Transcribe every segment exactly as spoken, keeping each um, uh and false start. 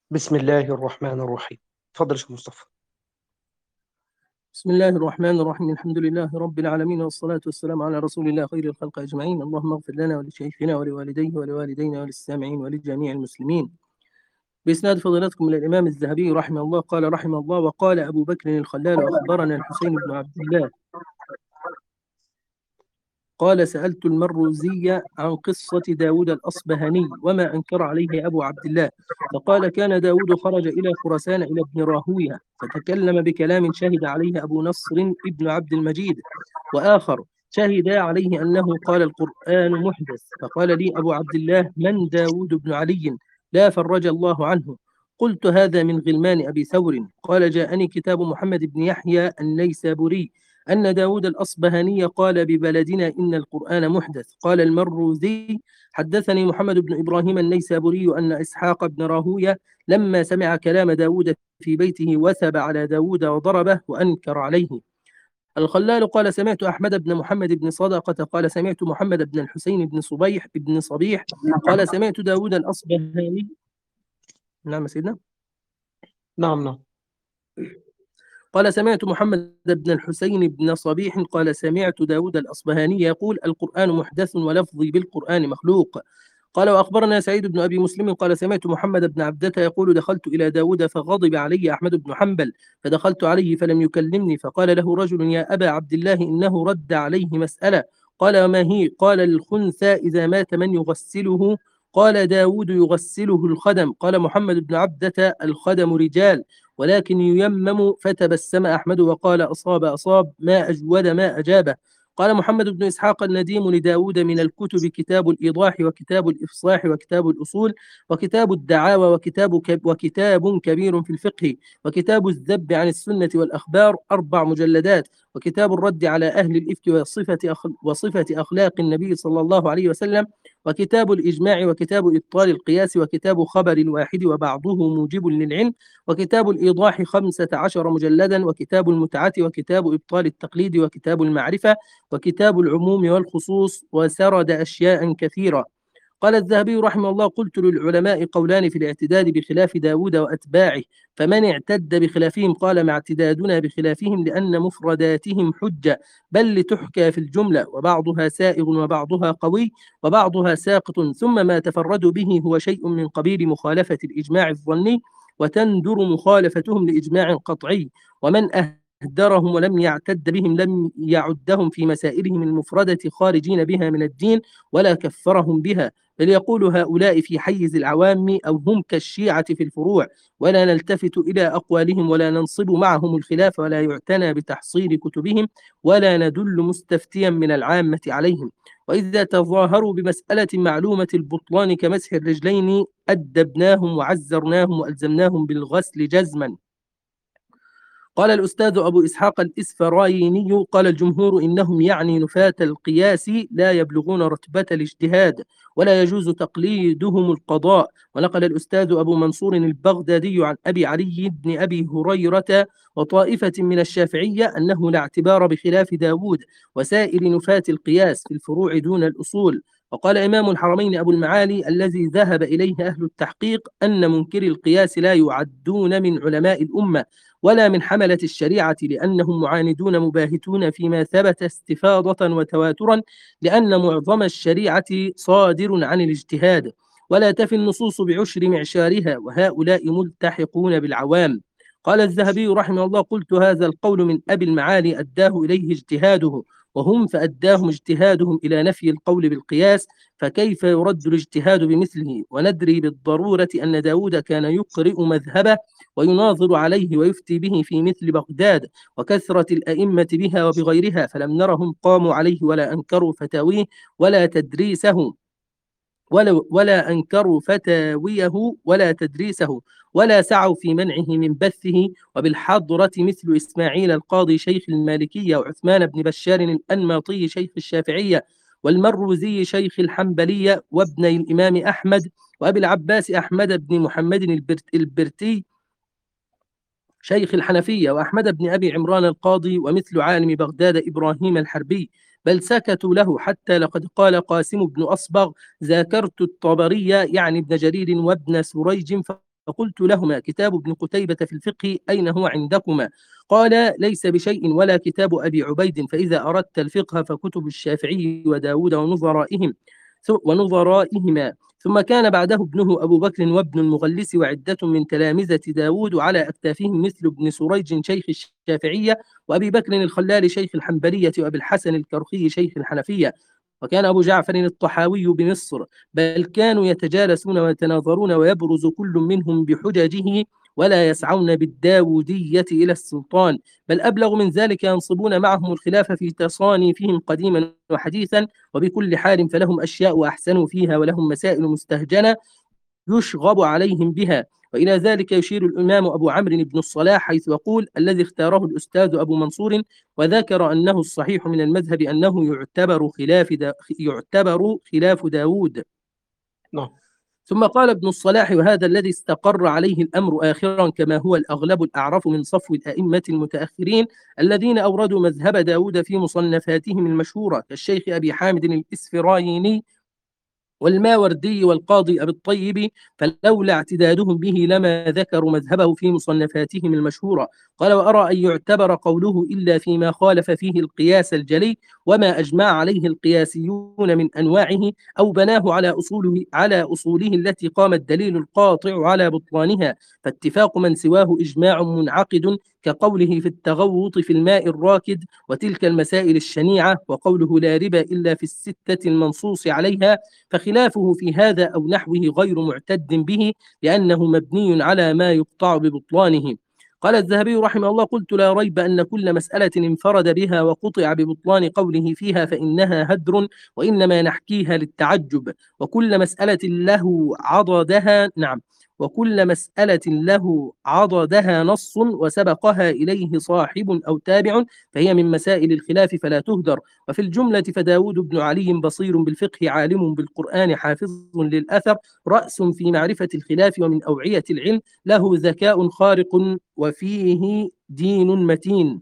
بسم الله الرحمن الرحيم. تفضل يا شيخ مصطفى. بسم الله الرحمن الرحيم. الحمد لله رب العالمين، والصلاة والسلام على رسول الله خير الخلق أجمعين. اللهم اغفر لنا ولشيخنا ولوالديه ولوالدينا وللسامعين ولجميع المسلمين. بإسناد فضيلتكم إلى الإمام الذهبي رحمه الله قال رحمه الله: وقال أبو بكر الخلال أخبرنا الحسين بن عبد الله قال: سألت المروزي عن قصة داود الأصبهاني وما أنكر عليه أبو عبد الله، فقال: كان داود خرج إلى خراسان إلى ابن راهويه، فتكلم بكلام شهد عليه أبو نصر ابن عبد المجيد وآخر شهدا عليه أنه قال: القرآن محدث. فقال لي أبو عبد الله: من داود بن علي؟ لا فرج الله عنه. قلت: هذا من غلمان أبي ثور. قال: جاءني كتاب محمد بن يحيى النيسابوري أن داود الأصبهاني قال ببلدنا إن القرآن محدث. قال المروذي: حدثني محمد بن إبراهيم النيسابوري أن إسحاق بن راهويه لما سمع كلام داود في بيته وثب على داود وضربه وأنكر عليه. الخلال قال: سمعت أحمد بن محمد بن صدقة قال: سمعت محمد بن الحسين بن صبيح بن صبيح قال: سمعت داود الأصبهاني. نعم سيدنا. نعم نعم. قال: سمعت محمد بن الحسين بن صبيح قال: سمعت داود الأصبهاني يقول: القرآن محدث ولفظي بالقرآن مخلوق. قال: وأخبرنا سعيد بن أبي مسلم قال: سمعت محمد بن عبدة يقول: دخلت إلى داود فغضب علي أحمد بن حنبل، فدخلت عليه فلم يكلمني، فقال له رجل: يا أبا عبد الله إنه رد عليه مسألة. قال: وما هي؟ قال: الخنثى إذا مات من يغسله؟ قال: داود يغسله الخدم. قال محمد بن عبدة: الخدم رجال ولكن ييمم. فتبسم أحمد وقال: أصاب أصاب، ما أجود ما أجابه. قال محمد بن إسحاق النديم لداود: من الكتب كتاب الإيضاح وكتاب الإفصاح وكتاب الأصول وكتاب الدعاوى وكتاب كب وكتاب كبير في الفقه وكتاب الذب عن السنة والأخبار أربع مجلدات وكتاب الرد على أهل الإفك وصفة, أخل وصفة أخلاق النبي صلى الله عليه وسلم وكتاب الإجماع وكتاب إبطال القياس وكتاب خبر الواحد وبعضه موجب للعلم وكتاب الإيضاح خمسة عشر مجلدا وكتاب المتعة وكتاب إبطال التقليد وكتاب المعرفة وكتاب العموم والخصوص، وسرد أشياء كثيرة. قال الذهبي رحمه الله: قلت للعلماء قولان في الاعتداد بخلاف داود وأتباعه، فمن اعتد بخلافهم؟ قال: مع اعتدادنا بخلافهم لأن مفرداتهم حجة، بل لتحكى في الجملة، وبعضها سائغ وبعضها قوي وبعضها ساقط، ثم ما تفردوا به هو شيء من قبيل مخالفة الإجماع الظني، وتندر مخالفتهم لإجماع قطعي. ومن أهدرهم ولم يعتد بهم لم يعدهم في مسائلهم المفردة خارجين بها من الدين ولا كفرهم بها، بل يقول هؤلاء في حيز العوام أو هم كالشيعة في الفروع، ولا نلتفت إلى أقوالهم ولا ننصب معهم الخلاف ولا يعتنى بتحصيل كتبهم ولا ندل مستفتيا من العامة عليهم. وإذا تظاهروا بمسألة معلومة البطلان كمسح الرجلين أدبناهم وعزرناهم وألزمناهم بالغسل جزما. قال الأستاذ أبو إسحاق الإسفرايني: قال الجمهور إنهم يعني نفاة القياس لا يبلغون رتبة الاجتهاد ولا يجوز تقليدهم القضاء. ونقل الأستاذ أبو منصور البغدادي عن أبي علي بن أبي هريرة وطائفة من الشافعية أنه لا اعتبار بخلاف داود وسائر نفاة القياس في الفروع دون الأصول. وقال إمام الحرمين أبو المعالي الذي ذهب إليه أهل التحقيق أن منكر القياس لا يعدون من علماء الأمة ولا من حملة الشريعة، لأنهم معاندون مباهتون فيما ثبت استفاضة وتواترا، لأن معظم الشريعة صادر عن الاجتهاد ولا تفي النصوص بعشر معشارها، وهؤلاء ملتحقون بالعوام. قال الذهبي رحمه الله: قلت: هذا القول من أبي المعالي أداه إليه اجتهاده، وهم فأداهم اجتهادهم إلى نفي القول بالقياس، فكيف يرد الاجتهاد بمثله؟ وندري بالضرورة أن داود كان يقرئ مذهبه ويناظر عليه ويفتي به في مثل بغداد وكثرة الأئمة بها وبغيرها، فلم نرهم قاموا عليه ولا أنكروا فتاويه ولا تدريسه ولا, ولا أنكروا فتاويه ولا تدريسه ولا سعوا في منعه من بثه. وبالحضرة مثل إسماعيل القاضي شيخ المالكية وعثمان بن بشار الأنماطي شيخ الشافعية والمروزي شيخ الحنبلية وابني الإمام أحمد وأبي العباس أحمد بن محمد البرتي شيخ الحنفية وأحمد بن أبي عمران القاضي ومثل عالم بغداد إبراهيم الحربي، بل سكتوا له، حتى لقد قال قاسم بن أصبغ: ذاكرت الطبري يعني ابن جرير وابن سريج فقلت لهما: كتاب ابن قتيبة في الفقه أين هو عندكما؟ قال: ليس بشيء ولا كتاب أبي عبيد، فإذا أردت الفقه فكتب الشافعي وداود ونظرائهم ونظرائهما. ثم كان بعده ابنه أبو بكر وابن المغلس وعدة من تلامذة داود، وعلى أكتافهم مثل ابن سريج شيخ الشافعية، وأبي بكر الخلال شيخ الحنبلية، وأبي الحسن الكرخي شيخ الحنفية. وكان أبو جعفر الطحاوي بمصر، بل كانوا يتجالسون ويتناظرون، ويبرز كل منهم بحججه، ولا يسعون بالداودية إلى السلطان، بل أبلغ من ذلك، ينصبون معهم الخلاف في تصانيفهم قديما وحديثا، وبكل حال فلهم أشياء أحسنوا فيها، ولهم مسائل مستهجنة يشغب عليهم بها. وإلى ذلك يشير الإمام أبو عمرو بن الصلاح حيث يقول: الذي اختاره الأستاذ أبو منصور، وذكر أنه الصحيح من المذهب أنه يعتبر خلاف دا يعتبر خلاف داود. نعم. ثم قال ابن الصلاح: وهذا الذي استقر عليه الأمر آخرا، كما هو الأغلب الأعرف من صفو الأئمة المتأخرين الذين أوردوا مذهب داود في مصنفاتهم المشهورة، كالشيخ أبي حامد الإسفرايني والماوردي والقاضي أبي الطيب، فلولا اعتدادهم به لما ذكروا مذهبه في مصنفاتهم المشهورة. قال: وأرى أن يعتبر قوله إلا فيما خالف فيه القياس الجلي، وما أجمع عليه القياسيون من أنواعه، أو بناه على أصوله على أصوله التي قام الدليل القاطع على بطلانها، فاتفاق من سواه إجماع منعقد، كقوله في التغوط في الماء الراكد وتلك المسائل الشنيعة، وقوله لا ربا إلا في الستة المنصوص عليها، فخلافه في هذا أو نحوه غير معتد به، لأنه مبني على ما يقطع ببطلانه. قال الذهبي رحمه الله: قلت: لا ريب أن كل مسألة انفرد بها وقطع ببطلان قوله فيها فإنها هدر، وإنما نحكيها للتعجب، وكل مسألة له عضدها نعم وكل مسألة له عضدها نص وسبقها إليه صاحب أو تابع، فهي من مسائل الخلاف فلا تهدر. وفي الجملة فداود بن علي بصير بالفقه، عالم بالقرآن، حافظ للأثر، رأس في معرفة الخلاف ومن أوعية العلم، له ذكاء خارق وفيه دين متين.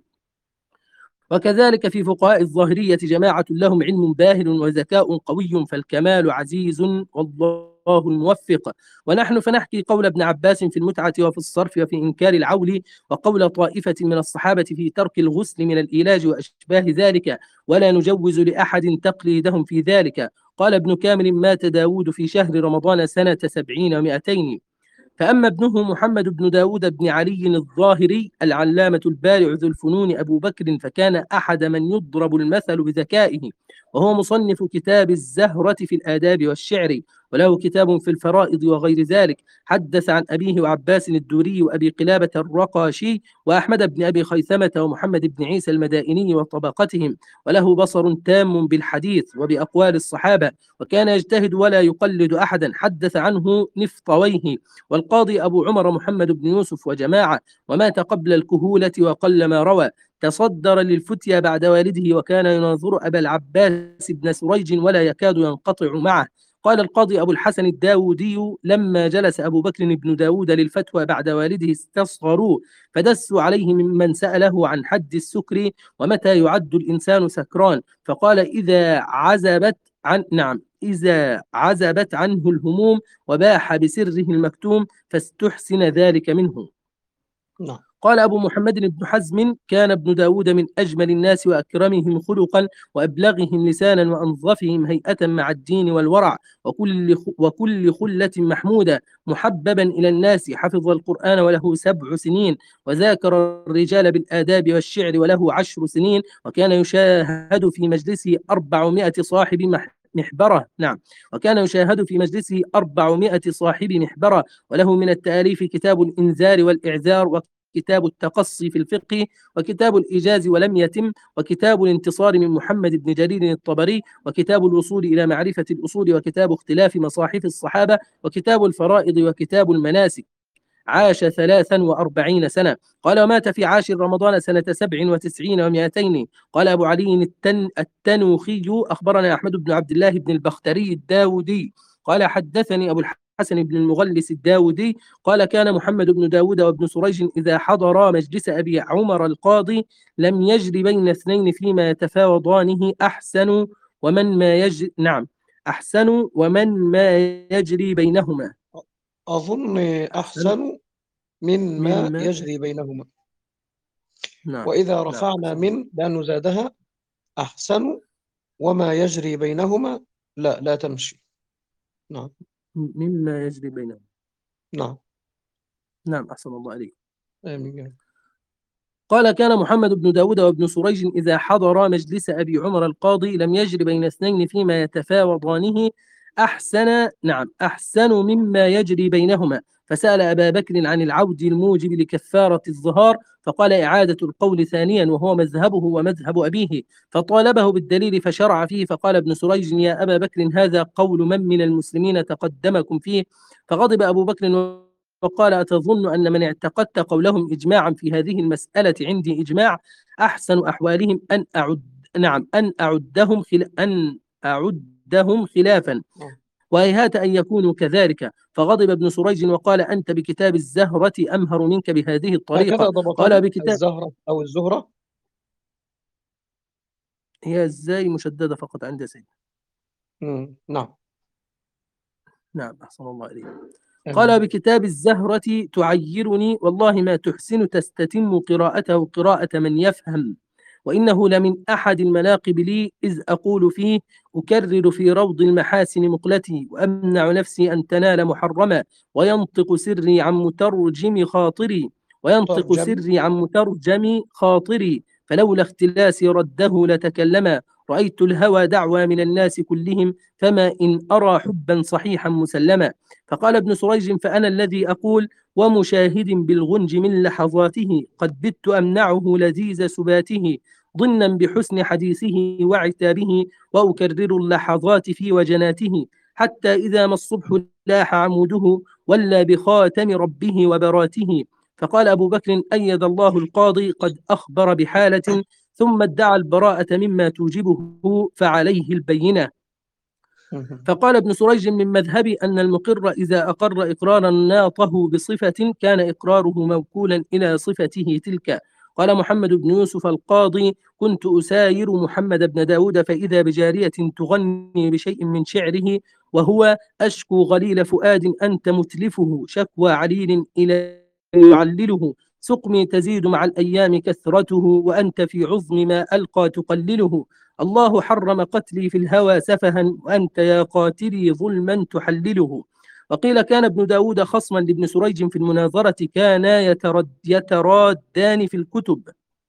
وكذلك في فقهاء الظاهرية جماعة لهم علم باهر وذكاء قوي، فالكمال عزيز والله الموفق. ونحن فنحكي قول ابن عباس في المتعة وفي الصرف وفي إنكار العول، وقول طائفة من الصحابة في ترك الغسل من الإيلاج وأشباه ذلك، ولا نجوز لأحد تقليدهم في ذلك. قال ابن كامل: مات داود في شهر رمضان سنة سبعين ومائتين. فأما ابنه محمد بن داود بن علي الظاهري العلامة البارع ذو الفنون أبو بكر، فكان أحد من يضرب المثل بذكائه، وهو مصنف كتاب الزهرة في الآداب والشعر، وله كتاب في الفرائض وغير ذلك. حدث عن أبيه وعباس الدوري وأبي قلابة الرقاشي وأحمد بن أبي خيثمة ومحمد بن عيسى المدائني وطبقتهم، وله بصر تام بالحديث وبأقوال الصحابة، وكان يجتهد ولا يقلد أحدا. حدث عنه نفطويه والقاضي أبو عمر محمد بن يوسف وجماعة، ومات قبل الكهولة وقل ما روى. تصدر للفتيا بعد والده، وكان يناظر أبا العباس بن سريج ولا يكاد ينقطع معه. قال القاضي أبو الحسن الداودي: لما جلس أبو بكر بن داود للفتوى بعد والده استصغروا، فدسوا عليه ممن سأله عن حد السكر ومتى يعد الإنسان سكران، فقال: إذا عزبت عن نعم إذا عزبت عنه الهموم وباح بسره المكتوم، فاستحسن ذلك منه. نعم. قال أبو محمد بن حزم: كان ابن داود من أجمل الناس وأكرمهم خلقا وأبلغهم لسانا وأنظفهم هيئة مع الدين والورع، وكل وكل خلة محمودة، محببا إلى الناس، حفظ القرآن وله سبع سنين، وذاكر الرجال بالآداب والشعر وله عشر سنين، وكان يشاهد في مجلسه أربعمائة صاحب محبرة نعم وكان يشاهد في مجلسه أربعمائة صاحب محبرة، وله من التآليف كتاب الإنذار والإعذار، كتاب التقصي في الفقه، وكتاب الإيجاز ولم يتم، وكتاب الانتصار من محمد بن جرير الطبري، وكتاب الوصول إلى معرفة الأصول، وكتاب اختلاف مصاحف الصحابة، وكتاب الفرائض، وكتاب المناسك. عاش ثلاثا وأربعين سنة. قال: ومات في عاشر رمضان سنة سبع وتسعين ومائتين. قال أبو علي التن التنوخي: أخبرنا أحمد بن عبد الله بن البختري الداودي قال: حدثني أبو الحسن بن المغلس الداودي قال: كان محمد بن داود وابن سريج إذا حضرا مجلس أبي عمر القاضي لم يجري بين اثنين فيما يتفاوضانه أحسن ومن ما يجري نعم أحسن ومن ما يجري بينهما. أظن أحسن أحسن مما مما يجري بينهما. نعم وإذا نعم رفعنا أحسن الله. من لأنه زادها أحسن وما يجري بينهما لا لا تمشي. نعم مما يجري بينهم. نعم نعم أحسن الله عليك. آمين. قال كان محمد بن داود وابن سريج إذا حضر مجلس أبي عمر القاضي لم يجر بين اثنين فيما يتفاوضانه أحسن نعم أحسن مما يجري بينهما، فسأل أبا بكر عن العود الموجب لكفارة الظهار، فقال إعادة القول ثانيا وهو مذهبه ومذهب أبيه، فطالبه بالدليل فشرع فيه، فقال ابن سريج يا أبا بكر هذا قول من من المسلمين تقدمكم فيه، فغضب أبو بكر وقال أتظن أن من اعتقدت قولهم إجماعا في هذه المسألة عندي إجماع؟ أحسن أحوالهم أن أعد نعم أن أعدهم خل... أن أعدهم خلافا، نعم. وهيهات أن يكونوا كذلك. فغضب ابن سريج وقال أنت بكتاب الزهرة أمهر منك بهذه هكذا الطريقة. قال ضبطه بكتاب الزهرة أو الزهرة. هي إزاي مشددة فقط عند سيد. مم. نعم نعم أحسن الله إليك. قال آمين. بكتاب الزهرة تعيرني والله ما تحسن تستتم قراءته قراءة من يفهم، وإنه لمن أحد المناقب لي إذ أقول فيه أكرر في روض المحاسن مقلتي وأمنع نفسي أن تنال محرما، وينطق سري عن مترجم خاطري وينطق ترجم. سري عن مترجم خاطري فلولا اختلاسي رده لتكلما، رأيت الهوى دعوى من الناس كلهم فما إن أرى حبا صحيحا مسلما. فقال ابن سريج فأنا الذي أقول ومشاهد بالغنج من لحظاته قد بت أمنعه لذيذ سباته ضمنا بحسن حديثه وعتابه، وأكرر اللحظات في وجناته حتى إذا ما الصبح لاح عموده ولى بخاتم ربه وبراته. فقال أبو بكر أيد الله القاضي قد أخبر بحالة ثم ادعى البراءة مما توجبه فعليه البينة. مم. فقال ابن سريج من مذهبي أن المقر إذا أقر إقرارا ناطه بصفة كان إقراره موكولا إلى صفته تلك. قال محمد بن يوسف القاضي كنت أساير محمد بن داود فإذا بجارية تغني بشيء من شعره وهو أشكو غليل فؤاد أنت متلفه شكوى عليل إلى يعلله سقمي تزيد مع الأيام كثرته وأنت في عظم ما ألقى تقلله. الله حرم قتلي في الهوى سفها وأنت يا قاتلي ظلما تحلله. وقيل كان ابن داود خصما لابن سريج في المناظرة كانا يترد يترادان في الكتب،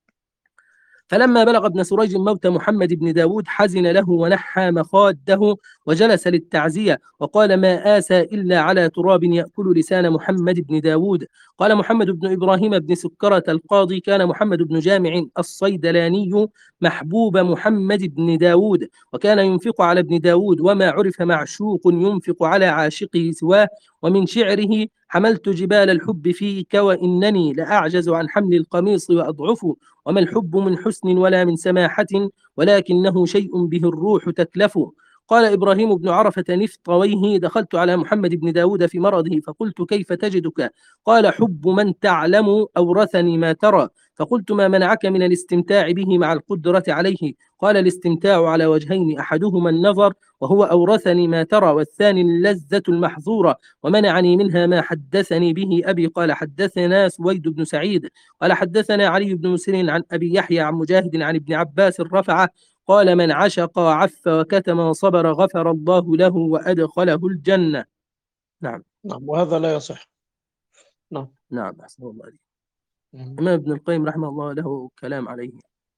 فلما بلغ ابن سريج موت محمد بن داود حزن له ونحى مخاده وجلس للتعزية وقال ما آسى إلا على تراب يأكل لسان محمد بن داود. قال محمد بن إبراهيم بن سكرة القاضي كان محمد بن جامع الصيدلاني محبوب محمد بن داود وكان ينفق على ابن داود وما عرف معشوق ينفق على عاشقه سواه، ومن شعره حملت جبال الحب فيك وإنني لأعجز عن حمل القميص وأضعف، وما الحب من حسن ولا من سماحة ولكنه شيء به الروح تكلف. قال إبراهيم بن عرفة نفطويه دخلت على محمد بن داود في مرضه فقلت كيف تجدك؟ قال حب من تعلم أورثني ما ترى، فقلت ما منعك من الاستمتاع به مع القدرة عليه؟ قال الاستمتاع على وجهين أحدهما النظر وهو أورثني ما ترى، والثاني اللذة المحظورة ومنعني منها ما حدثني به أبي. قال حدثنا سويد بن سعيد قال حدثنا علي بن مسلم عن أبي يحيى عن مجاهد عن ابن عباس رفعه قال من عشق عف وكتم صبر غفر الله له وأدخله الجنة. نعم نعم وهذا لا يصح. نعم. نعم أحسن الله عليه. مم. إمام ابن القيم رحمه الله له كلام عليه.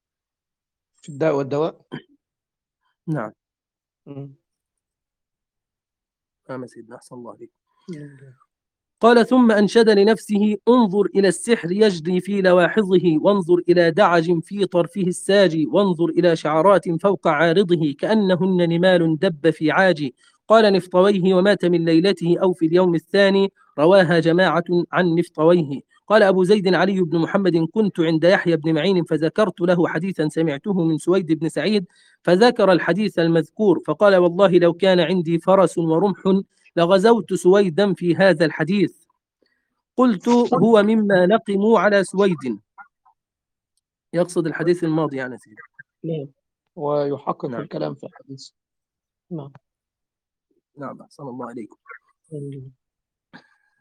في الداء والدواء. نعم مم. نعم سيدنا أحسن الله عليه. مم. قال ثم أنشد لنفسه انظر إلى السحر يجري في لواحظه وانظر إلى دعج في طرفه الساجي وانظر إلى شعرات فوق عارضه كأنهن نمال دب في عاج. قال نفطويه ومات من ليلته أو في اليوم الثاني، رواها جماعة عن نفطويه. قال أبو زيد علي بن محمد كنت عند يحيى بن معين فذكرت له حديثا سمعته من سويد بن سعيد فذكر الحديث المذكور فقال والله لو كان عندي فرس ورمح لغزوت سويدا في هذا الحديث. قلت هو مما نقموا على سويد، يقصد الحديث الماضي يعني سيدي. نعم ويحقق نعم الكلام في الحديث. نعم. نعم أحسن الله عليكم. مم.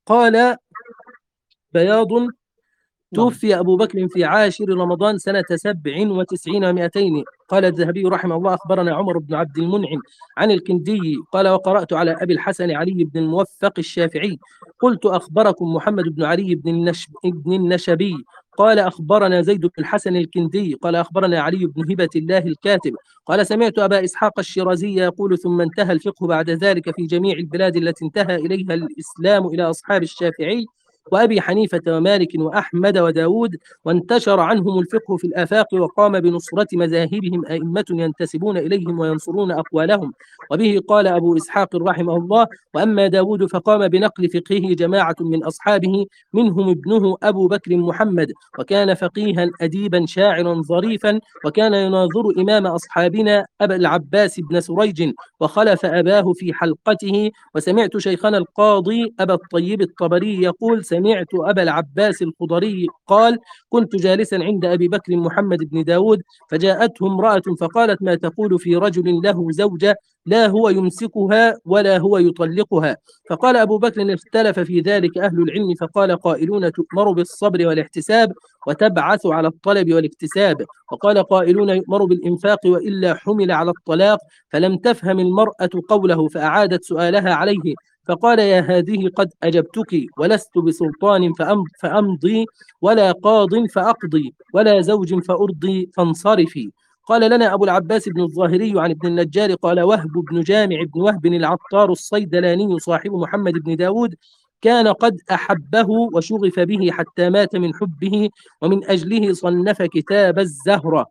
قال بياض: نعم. توفي أبو بكر في عاشر رمضان سنة سبع وتسعين ومائتين. قال الذهبي رحمه الله: أخبرنا عمر بن عبد المنعم عن الكندي قال: وقرأت على أبي الحسن علي بن الموفق الشافعي. قلت: أخبركم محمد بن علي بن, النش... بن النشبي. قال: أخبرنا زيد بن الحسن الكندي قال: أخبرنا علي بن هبة الله الكاتب قال: سمعت أبا إسحاق الشيرازي يقول: ثم انتهى الفقه بعد ذلك في جميع البلاد التي انتهى إليها الإسلام إلى أصحاب الشافعي وأبي حنيفة ومالك وأحمد وداود، وانتشر عنهم الفقه في الآفاق، وقام بنصرة مذاهبهم أئمة ينتسبون إليهم وينصرون أقوالهم. وبه قال أبو إسحاق رحمه الله: وأما داود فقام بنقل فقهه جماعة من أصحابه، منهم ابنه أبو بكر محمد، وكان فقيها أديبا شاعرا ظريفا، وكان يناظر إمام أصحابنا أبا العباس بن سريج، وخلف أباه في حلقته. وسمعت شيخنا القاضي أبا الطيب الطبري يقول: سمعت أبا العباس الخضري قال: كنت جالسا عند أبي بكر محمد بن داود، فجاءته امرأة فقالت: ما تقول في رجل له زوجة لا هو يمسكها ولا هو يطلقها؟ فقال أبو بكر: اختلف في ذلك أهل العلم، فقال قائلون: تؤمر بالصبر والاحتساب وتبعث على الطلب والاكتساب، وقال قائلون: يؤمر بالإنفاق وإلا حمل على الطلاق. فلم تفهم المرأة قوله فأعادت سؤالها عليه، فقال: يا هذه قد أجبتك، ولست بسلطان فأمضي، ولا قاض فأقضي، ولا زوج فأرضي، فانصرفي. قال لنا أبو العباس بن الظاهري عن ابن النجار قال: وهب بن جامع بن وهب العطار الصيدلاني صاحب محمد بن داود كان قد أحبه وشغف به حتى مات من حبه، ومن أجله صنف كتاب الزهرة.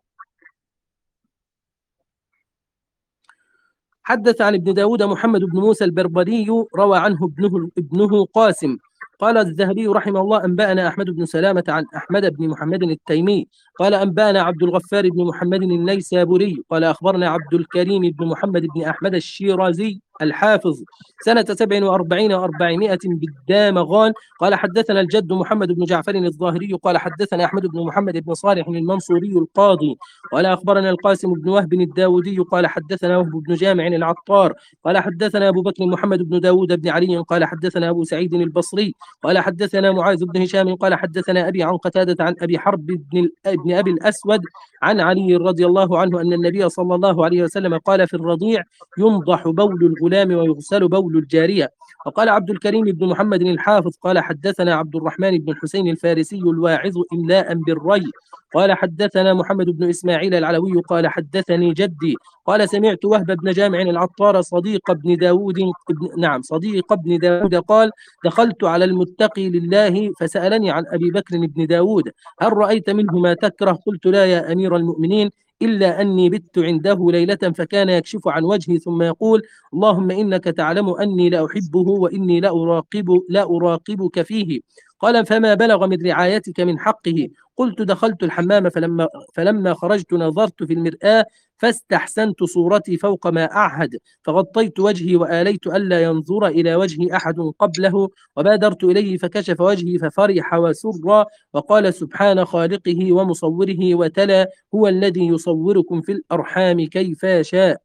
حدث عن ابن داود محمد بن موسى البربري روى عنه ابنه, ابنه قاسم. قال الذهبي رحمه الله: أنبأنا أحمد بن سلامة عن أحمد بن محمد التيمي قال: أنبأنا عبد الغفار بن محمد النيسابوري قال: أخبرنا عبد الكريم بن محمد بن أحمد الشيرازي الحافظ سنة سبع وأربعين وأربعمائة بالدامغان قال: حدثنا الجد محمد بن جعفر الظاهري قال: حدثنا أحمد بن محمد بن صالح المنصوري القاضي قال: أخبرنا القاسم بن وهب الداودي قال: حدثنا وهب بن جامع العطار قال: حدثنا أبو بكر محمد بن داود بن علي قال: حدثنا أبو سعيد البصري قال: حدثنا معاذ بن هشام قال: حدثنا أبي عن قتادة عن أبي حرب بن, بن أبي الأسود عن علي رضي الله عنه أن النبي صلى الله عليه وسلم قال في الرضيع: ينضح بول الغلام ويغسل بول الجارية. وقال عبد الكريم بن محمد الحافظ قال: حدثنا عبد الرحمن بن الحسين الفارسي الواعظ إملاء بالري قال: حدثنا محمد بن إسماعيل العلوي قال: حدثني جدي قال: سمعت وهب بن جامع العطار صديق ابن داود ابن نعم صديق ابن داود قال: دخلت على المتقي لله فسألني عن أبي بكر بن داود: هل رأيت منه ما تكره؟ قلت: لا يا أمير المؤمنين، إلا أني بت عنده ليلة فكان يكشف عن وجهي ثم يقول: اللهم إنك تعلم أني لا أحبه وإني لا أراقب لا أراقبك فيه. قال: فما بلغ من رعايتك من حقه؟ قلت: دخلت الحمام فلما فلما خرجت نظرت في المرآة فاستحسنت صورتي فوق ما أعهد، فغطيت وجهي وآليت ألا ينظر إلى وجهي أحد قبله، وبادرت إليه فكشف وجهي ففرح وسر وقال: سبحان خالقه ومصوره، وتلا: هو الذي يصوركم في الأرحام كيف شاء.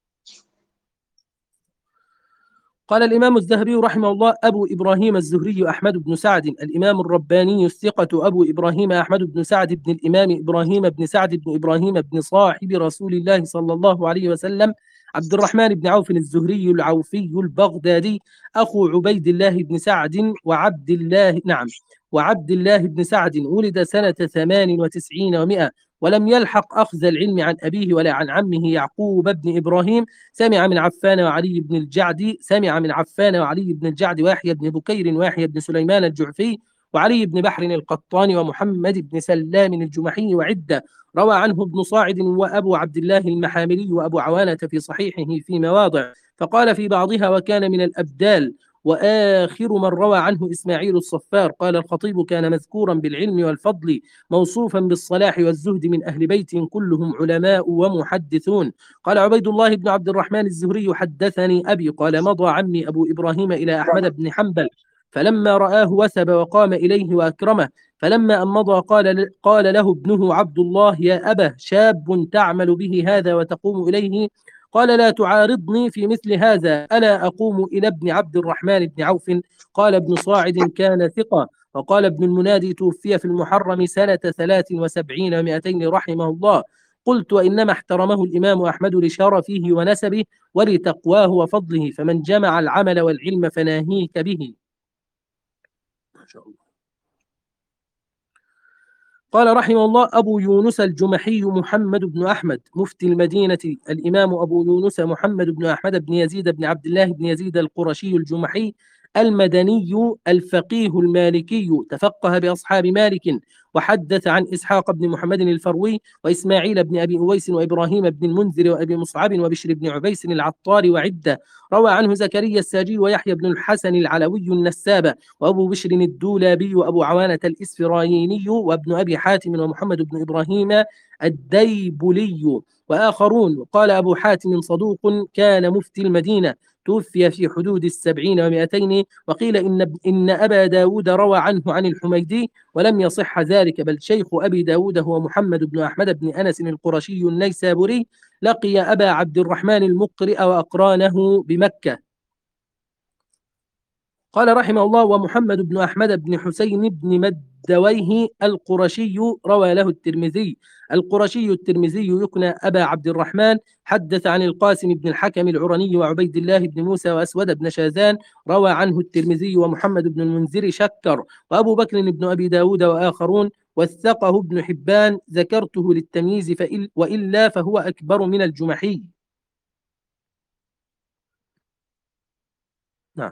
قال الإمام الذهبي رحمه الله: أبو إبراهيم الزهري أحمد بن سعد الإمام الرباني الثقة أبو إبراهيم أحمد بن سعد بن الإمام إبراهيم بن سعد بن إبراهيم بن صاحب رسول الله صلى الله عليه وسلم عبد الرحمن بن عوف الزهري العوفي البغدادي أخو عبيد الله بن سعد وعبد الله نعم وعبد الله بن سعد، ولد سنة ثمان وتسعين ومائة، ولم يلحق أخذ العلم عن أبيه ولا عن عمه يعقوب بن إبراهيم. سمع من عفان وعلي بن الجعد سمع من عفان وعلي بن الجعد ويحيى بن بكير ويحيى بن سليمان الجعفي وعلي بن بحر القطان ومحمد بن سلام الجمحي وعدة. روى عنه ابن صاعد وأبو عبد الله المحاملي وأبو عوانة في صحيحه في مواضع، فقال في بعضها: وكان من الأبدال. وآخر من روى عنه إسماعيل الصفار. قال الخطيب: كان مذكورا بالعلم والفضل، موصوفا بالصلاح والزهد، من أهل بيت كلهم علماء ومحدثون. قال عبيد الله بن عبد الرحمن الزهري: حدثني أبي قال: مضى عمي أبو إبراهيم إلى أحمد بن حنبل، فلما رآه وثب وقام إليه وأكرمه، فلما أن مضى قال, قال له ابنه عبد الله: يا أبه، شاب تعمل به هذا وتقوم إليه قال لا تعارضني في مثل هذا، ألا أقوم إلى ابن عبد الرحمن بن عوف؟ قال ابن صاعد كان ثقة. وقال ابن المنادي توفي في المحرم سنة ثلاث وسبعين ومائتين رحمه الله. قلت وإنما احترمه الإمام أحمد لشرفه ونسبه ولتقواه وفضله، فمن جمع العمل والعلم فناهيك به. ما شاء الله. قال رحمه الله أبو يونس الجمحي محمد بن أحمد مفتي المدينة، الإمام أبو يونس محمد بن أحمد بن يزيد بن عبد الله بن يزيد القرشي الجمحي المدني الفقيه المالكي، تفقه بأصحاب مالك، وحدث عن إسحاق بن محمد الفروي وإسماعيل بن أبي أويس وإبراهيم بن المنذر وأبي مصعب وبشر بن عبيس العطار وعدة. روى عنه زكريا الساجي ويحيى بن الحسن العلوي النساب وأبو بشر الدولابي وأبو عوانة الإسفرايني وابن أبي حاتم ومحمد بن إبراهيم الديبلي وآخرون. قال أبو حاتم صدوق كان مفتي المدينة، توفي في حدود السبعين ومائتين. وقيل إن, إن أبا داود روى عنه عن الحميدي ولم يصح ذلك، بل شيخ أبي داود هو محمد بن أحمد بن أنس القرشي النيسابوري، لقي أبا عبد الرحمن المقرئ وأقرانه بمكة. قال رحمه الله ومحمد بن أحمد بن حسين بن مدويه القرشي روى له الترمذي. القرشي الترمذي يكنى أبا عبد الرحمن، حدث عن القاسم بن الحكم العرني وعبيد الله بن موسى وأسود بن شاذان، روى عنه الترمذي ومحمد بن المنذر شكر، وأبو بكر بن أبي داود وآخرون، وثقه ابن حبان، ذكرته للتمييز فإل وإلا فهو أكبر من الجمحي. نعم.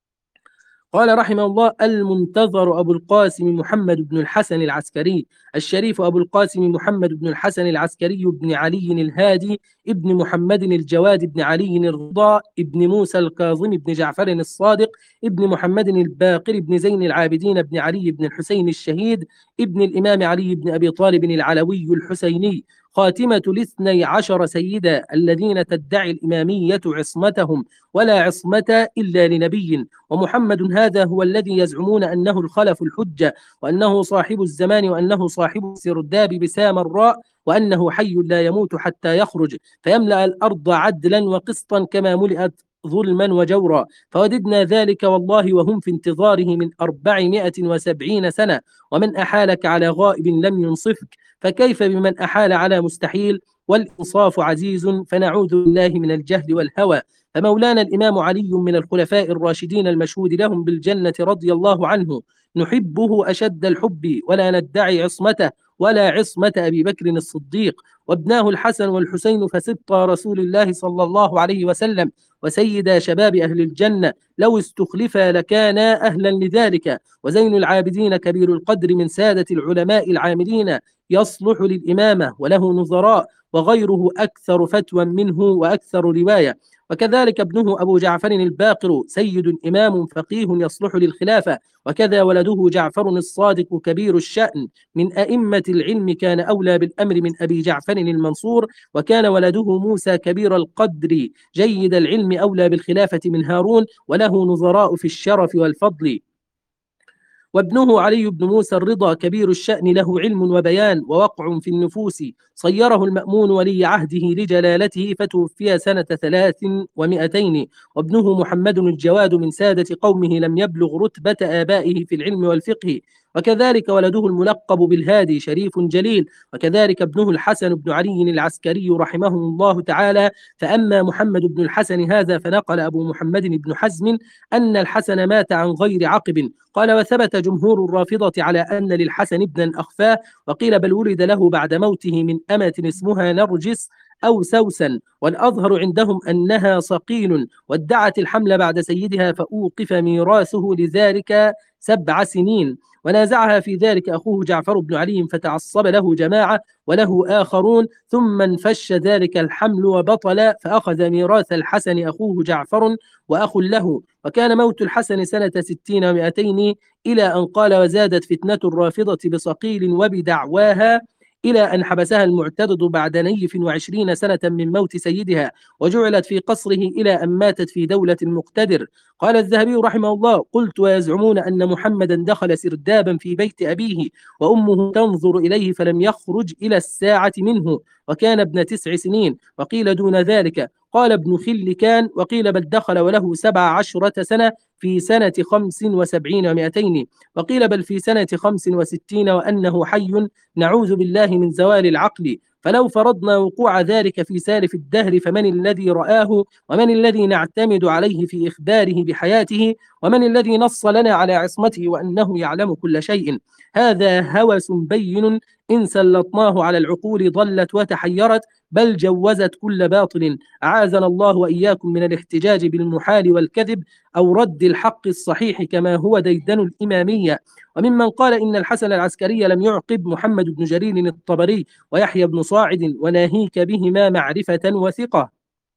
قال رحمه الله المنتظر أبو القاسم محمد بن الحسن العسكري، الشريف أبو القاسم محمد بن الحسن العسكري بن علي الهادي ابن محمد الجواد بن علي الرضا ابن موسى الكاظم بن جعفر الصادق ابن محمد الباقر بن زين العابدين بن علي بن الحسين الشهيد ابن الإمام علي بن أبي طالب العلوي الحسيني، خاتمة الاثني عشر سيدا الذين تدعي الإمامية عصمتهم، ولا عصمة إلا لنبي. ومحمد هذا هو الذي يزعمون أنه الخلف الحجة، وأنه صاحب الزمان، وأنه صاحب السرداب بسام الراء، وأنه حي لا يموت حتى يخرج فيملأ الأرض عدلا وقسطا كما ملئت ظلما وجورا. فوددنا ذلك والله وهم في انتظاره من أربعمائة وسبعين سنة، ومن أحالك على غائب لم ينصفك، فكيف بمن أحال على مستحيل؟ والإنصاف عزيز، فنعوذ بالله من الجهل والهوى. فمولانا الإمام علي من الخلفاء الراشدين المشهود لهم بالجنة رضي الله عنه، نحبه أشد الحب ولا ندعي عصمته ولا عصمة أبي بكر الصديق، وابناه الحسن والحسين فسبطا رسول الله صلى الله عليه وسلم وسيدا شباب أهل الجنة، لو استخلفا لكانا أهلا لذلك. وزين العابدين كبير القدر من سادة العلماء العاملين، يصلح للإمامة وله نظراء، وغيره أكثر فتوى منه وأكثر رواية. وكذلك ابنه أبو جعفر الباقر سيد إمام فقيه يصلح للخلافة، وكذا ولده جعفر الصادق كبير الشأن من أئمة العلم، كان أولى بالأمر من أبي جعفر المنصور. وكان ولده موسى كبير القدر جيد العلم أولى بالخلافة من هارون، وله نظراء في الشرف والفضل. وابنه علي بن موسى الرضا كبير الشأن له علم وبيان ووقع في النفوس، صيره المأمون ولي عهده لجلالته، فتوفي سنة ثلاث ومئتين. وابنه محمد الجواد من سادة قومه لم يبلغ رتبة آبائه في العلم والفقه. وكذلك ولده الملقب بالهادي شريف جليل. وكذلك ابنه الحسن بن علي العسكري رحمه الله تعالى. فأما محمد بن الحسن هذا فنقل أبو محمد بن حزم أن الحسن مات عن غير عقب. قال وثبت جمهور الرافضة على أن للحسن ابنا أخفاه، وقيل بل ولد له بعد موته من أمة اسمها نرجس أو سوسن، والأظهر عندهم أنها صقيل، وادعت الحمل بعد سيدها فأوقف ميراثه لذلك سبع سنين. ونازعها في ذلك أخوه جعفر بن علي فتعصب له جماعة وله آخرون، ثم انفش ذلك الحمل وبطل، فأخذ ميراث الحسن أخوه جعفر وأخ له. وكان موت الحسن سنة ستين ومائتين، إلى أن قال وزادت فتنة الرافضة بصقيل وبدعواها إلى أن حبسها المعتضد بعد نيف وعشرين سنة من موت سيدها، وجعلت في قصره إلى أن ماتت في دولة المقتدر. قال الذهبي رحمه الله: قلت: ويزعمون أن محمدا دخل سردابا في بيت أبيه وأمه تنظر إليه فلم يخرج إلى الساعة منه، وكان ابن تسع سنين، وقيل دون ذلك. قال ابن خلكان: وقيل بل دخل وله سبع عشرة سنة في سنة خمس وسبعين ومائتين، وقيل بل في سنة خمس وستين وأنه حي، نعوذ بالله من زوال العقل. فلو فرضنا وقوع ذلك في سالف الدهر فمن الذي رآه، ومن الذي نعتمد عليه في إخباره بحياته، ومن الذي نص لنا على عصمته وأنه يعلم كل شيء؟ هذا هوس بين إن سلطناه على العقول ضلت وتحيرت، بل جوزت كل باطل. أعاذنا الله وإياكم من الاحتجاج بالمحال والكذب أو رد الحق الصحيح كما هو ديدن الإمامية. وممن قال إن الحسن العسكري لم يعقب محمد بن جرير الطبري ويحيى بن صاعد وناهيك بهما معرفة وثقة.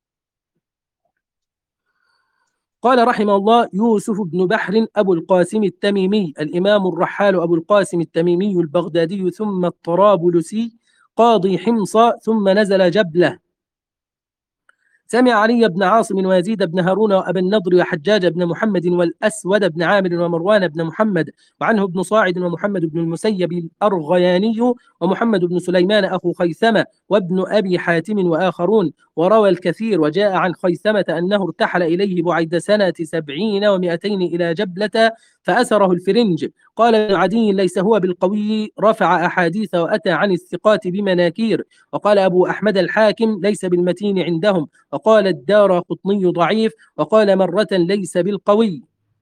قال رحمه الله: يوسف بن بحر أبو القاسم التميمي، الإمام الرحال أبو القاسم التميمي البغدادي ثم الطرابلسي، قاضي حمص ثم نزل جبلة. سمع علي بن عاصم ويزيد بن هارون وأبا النضر وحجاج بن محمد والأسود بن عامر ومروان بن محمد، وعنه ابن صاعد ومحمد بن المسيب الأرغياني ومحمد بن سليمان أخو خيثمة وابن أبي حاتم وآخرون، وروى الكثير. وجاء عن خيثمة أنه ارتحل إليه بعد سنة سبعين ومائتين إلى جبلة فأسره الفرنج. قال ابن عدي: ليس هو بالقوي، رفع أحاديث وأتى عن الثقات بمناكير. وقال أبو أحمد الحاكم: ليس بالمتين عندهم. وقال الدارقطني: ضعيف. وقال مرة: ليس بالقوي.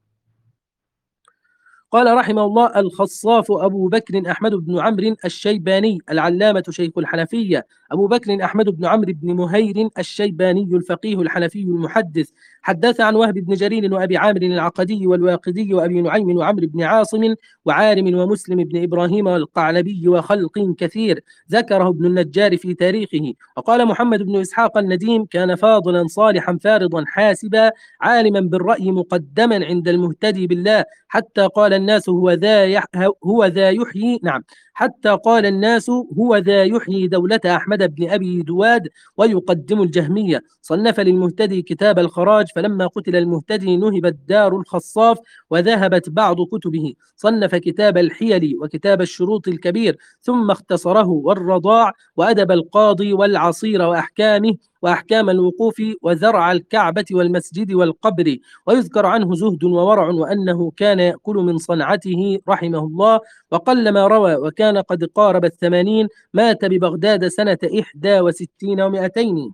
قال رحمه الله: الخصاف أبو بكر أحمد بن عمرو الشيباني، العلامة شيخ الحنفية، أبو بكر أحمد بن عمرو بن مهير الشيباني الفقيه الحنفي المحدث، حدث عن وهب بن جرير وأبي عامر العقدي والواقدي وأبي نعيم وعمرو بن عاصم وعارم ومسلم بن إبراهيم والقعنبي وخلق كثير، ذكره ابن النجار في تاريخه. وقال محمد بن إسحاق النديم: كان فاضلا صالحا فارضا حاسبا، عالما بالرأي مقدما عند المهتدي بالله، حتى قال الناس هو ذا يح... هو ذا يحيي نعم حتى قال الناس هو ذا يحيي دولة أحمد بن أبي دواد ويقدم الجهمية. صنف للمهتدي كتاب الخراج، فلما قتل المهتدي نهبت دار الخصاف وذهبت بعض كتبه. صنف كتاب الحيل وكتاب الشروط الكبير، ثم اختصره، والرضاع وأدب القاضي والعصير وأحكامه وأحكام الوقوف وزرع الكعبة والمسجد والقبر. ويذكر عنه زهد وورع وأنه كان يأكل من صنعته رحمه الله، وقلما روى، وكان قد قارب الثمانين، مات ببغداد سنة إحدى وستين ومائتين.